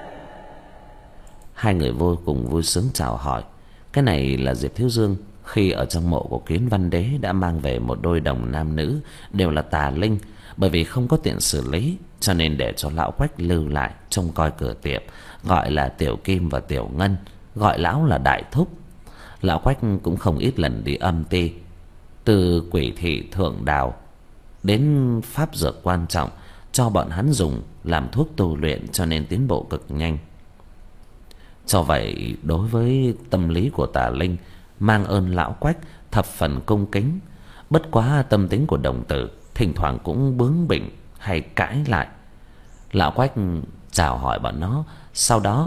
Hai người vô cùng vui sướng chào hỏi. Cái này là Diệp Thiếu Dương khi ở trong mộ của Kiến Văn Đế đã mang về một đôi đồng nam nữ, đều là tà linh. Bởi vì không có tiện xử lý, cho nên để cho lão Quách lưu lại trông coi cửa tiệm, gọi là Tiểu Kim và Tiểu Ngân, gọi lão là Đại Thúc. Lão Quách cũng không ít lần đi âm ty, từ quỷ thị thượng đào đến pháp dược quan trọng cho bọn hắn dùng làm thuốc tu luyện, cho nên tiến bộ cực nhanh. Do vậy đối với tâm lý của tà linh, mang ơn lão Quách thập phần cung kính. Bất quá tâm tính của đồng tử thỉnh thoảng cũng bướng bỉnh hay cãi lại. Lão Quách chào hỏi bọn nó, sau đó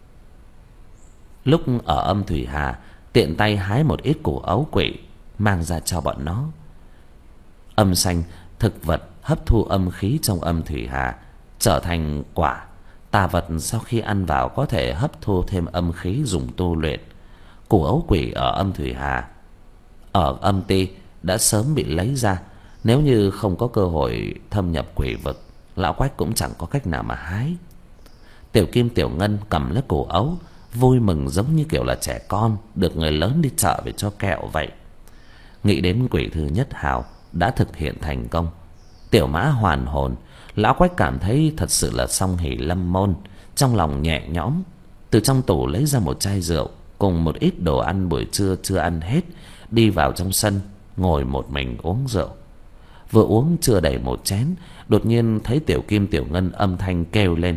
lúc ở âm thủy hà tiện tay hái một ít củ ấu quỷ mang ra cho bọn nó. Âm xanh, thực vật hấp thu âm khí trong âm thủy hà trở thành quả. Tà vật sau khi ăn vào có thể hấp thu thêm âm khí dùng tu luyện. Củ ấu quỷ ở âm thủy hà, ở âm ti đã sớm bị lấy ra. Nếu như không có cơ hội thâm nhập quỷ vực, lão Quách cũng chẳng có cách nào mà hái. Tiểu Kim Tiểu Ngân cầm lấy củ ấu, vui mừng giống như kiểu là trẻ con được người lớn đi chợ về cho kẹo vậy. Nghĩ đến quỷ thư nhất hào đã thực hiện thành công, tiểu mã hoàn hồn, lão Quách cảm thấy thật sự là song hỷ lâm môn, trong lòng nhẹ nhõm. Từ trong tủ lấy ra một chai rượu cùng một ít đồ ăn buổi trưa chưa ăn hết, đi vào trong sân ngồi một mình uống rượu. Vừa uống chưa đầy một chén, đột nhiên thấy Tiểu Kim Tiểu Ngân âm thanh kêu lên.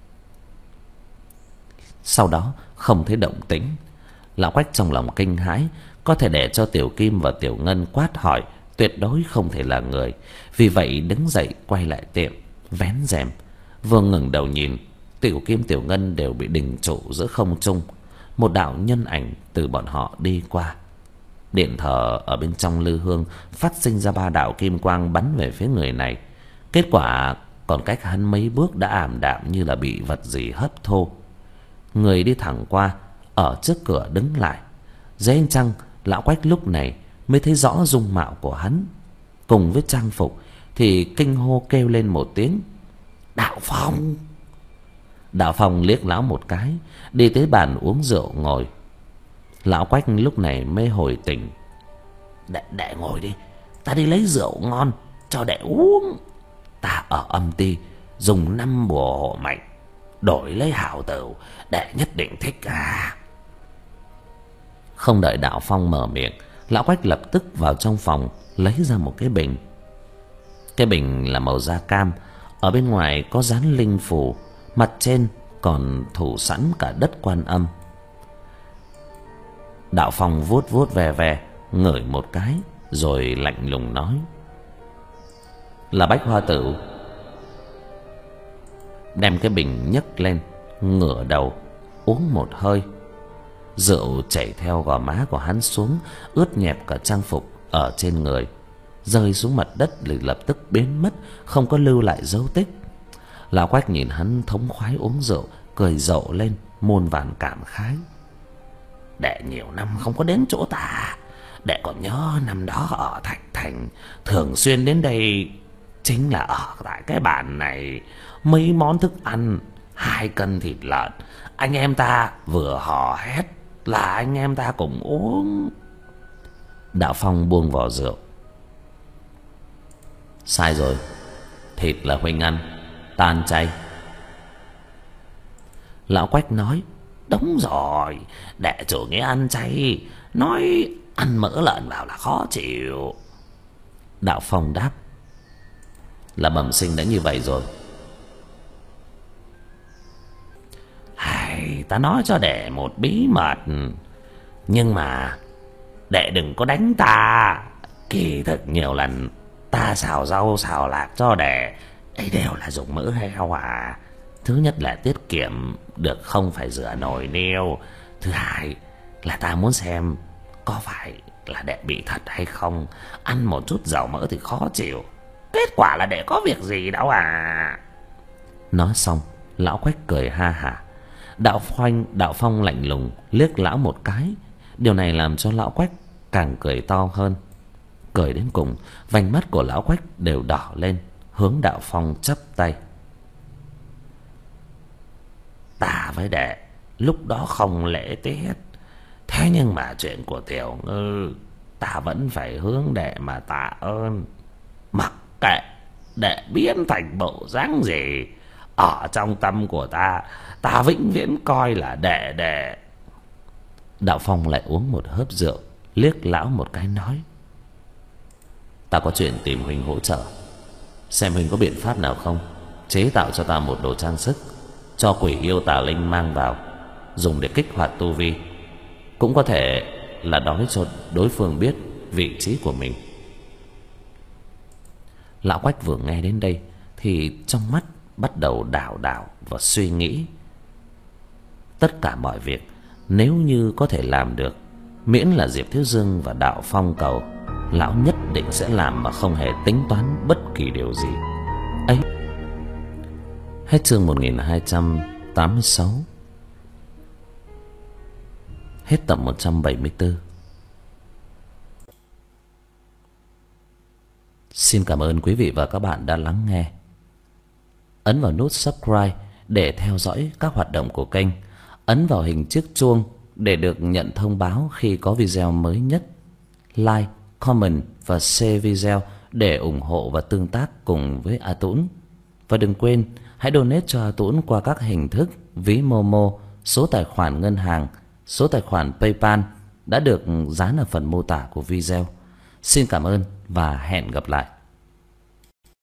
Sau đó không thấy động tĩnh. Lão Quách trong lòng kinh hãi, có thể để cho Tiểu Kim và Tiểu Ngân quát hỏi tuyệt đối không thể là người. Vì vậy đứng dậy quay lại tiệm, vén rèm. Vừa ngẩng đầu nhìn, Tiểu Kim Tiểu Ngân đều bị đình trụ giữa không trung. Một đạo nhân ảnh từ bọn họ đi qua. Điện thờ ở bên trong lư hương phát sinh ra ba đạo kim quang bắn về phía người này. Kết quả còn cách hắn mấy bước đã ảm đạm như là bị vật gì hấp thu. Người đi thẳng qua, ở trước cửa đứng lại. Dưới ánh trăng, lão Quách lúc này mới thấy rõ dung mạo của hắn. Cùng với trang phục thì kinh hô kêu lên một tiếng: Đạo Phong! Đạo Phong liếc lão một cái, đi tới bàn uống rượu ngồi. Lão Quách lúc này mới hồi tỉnh. Đệ, đệ ngồi đi, ta đi lấy rượu ngon cho đệ uống. Ta ở âm ty dùng năm bùa hộ mệnh, đổi lấy hảo tửu, đệ nhất định thích à. Không đợi Đạo Phong mở miệng, lão Quách lập tức vào trong phòng lấy ra một cái bình. Cái bình là màu da cam, ở bên ngoài có dán linh phù, mặt trên còn thủ sẵn cả đất Quan Âm. Đạo Phong vuốt vuốt ve ve, ngửi một cái rồi lạnh lùng nói: Là bách hoa tửu. Đem cái bình nhấc lên, ngửa đầu uống một hơi. Rượu chảy theo gò má của hắn xuống, ướt nhẹp cả trang phục ở trên người, rơi xuống mặt đất thì lập tức biến mất, không có lưu lại dấu tích. Lão Quách nhìn hắn thống khoái uống rượu, cười rộ lên, muôn vàn cảm khái. Đệ nhiều năm không có đến chỗ ta, đệ còn nhớ năm đó ở Thạch Thành thường xuyên đến đây. Chính là ở tại cái bàn này, mấy món thức ăn, hai cân thịt lợn, anh em ta vừa hò hét là anh em ta cùng uống. Đạo Phong buông vỏ rượu. Sai rồi, thịt là huynh ăn, ta ăn chay. Lão Quách nói: Đúng rồi, đệ chủ nghĩa ăn chay, nói ăn mỡ lợn vào là khó chịu. Đạo Phong đáp: Là bẩm sinh đã như vậy rồi. ta nói cho đệ một bí mật. Nhưng mà đệ đừng có đánh ta. Kỳ thực nhiều lần ta xào rau xào lạc cho đệ ấy đều là dùng mỡ heo à. Thứ nhất là tiết kiệm được không phải rửa nồi niêu. Thứ hai là ta muốn xem có phải là đệ bị thật hay không. Ăn một chút dầu mỡ thì khó chịu. Kết quả là đệ có việc gì đâu à. Nói xong lão Quách cười ha hả. Đạo Phong Đạo Phong lạnh lùng liếc lão một cái. Điều này làm cho lão Quách càng cười to hơn. Cười đến cùng, vành mắt của lão Quách đều đỏ lên, hướng Đạo Phong chắp tay. Ta với đệ lúc đó không lễ tiết, thế nhưng mà chuyện của Tiểu Ngư ta vẫn phải hướng đệ mà tạ ơn. Mặc kệ đệ biến thành bộ dáng gì, ở trong tâm của ta, ta vĩnh viễn coi là đệ đệ. Đạo Phong lại uống một hớp rượu, liếc lão một cái nói: Ta có chuyện tìm huynh hỗ trợ, xem huynh có biện pháp nào không chế tạo cho ta một đồ trang sức cho quỷ yêu tà linh mang vào, dùng để kích hoạt tu vi, cũng có thể là nói cho đối phương biết vị trí của mình. Lão Quách vừa nghe đến đây thì trong mắt bắt đầu đảo đảo và suy nghĩ. Tất cả mọi việc nếu như có thể làm được, miễn là Diệp Thiếu Dương và Đạo Phong cầu, lão nhất định sẽ làm mà không hề tính toán bất kỳ điều gì. Ấy. Hết chương một nghìn hai trăm tám mươi sáu. Hết tập một trăm bảy mươi tư. Xin cảm ơn quý vị và các bạn đã lắng nghe. Ấn vào nút subscribe để theo dõi các hoạt động của kênh. Ấn vào hình chiếc chuông để được nhận thông báo khi có video mới nhất. Like, comment và share video để ủng hộ và tương tác cùng với A Tũng. Và đừng quên hãy donate cho A Tũng qua các hình thức ví Momo, số tài khoản ngân hàng, số tài khoản PayPal đã được dán ở phần mô tả của video. Xin cảm ơn và hẹn gặp lại.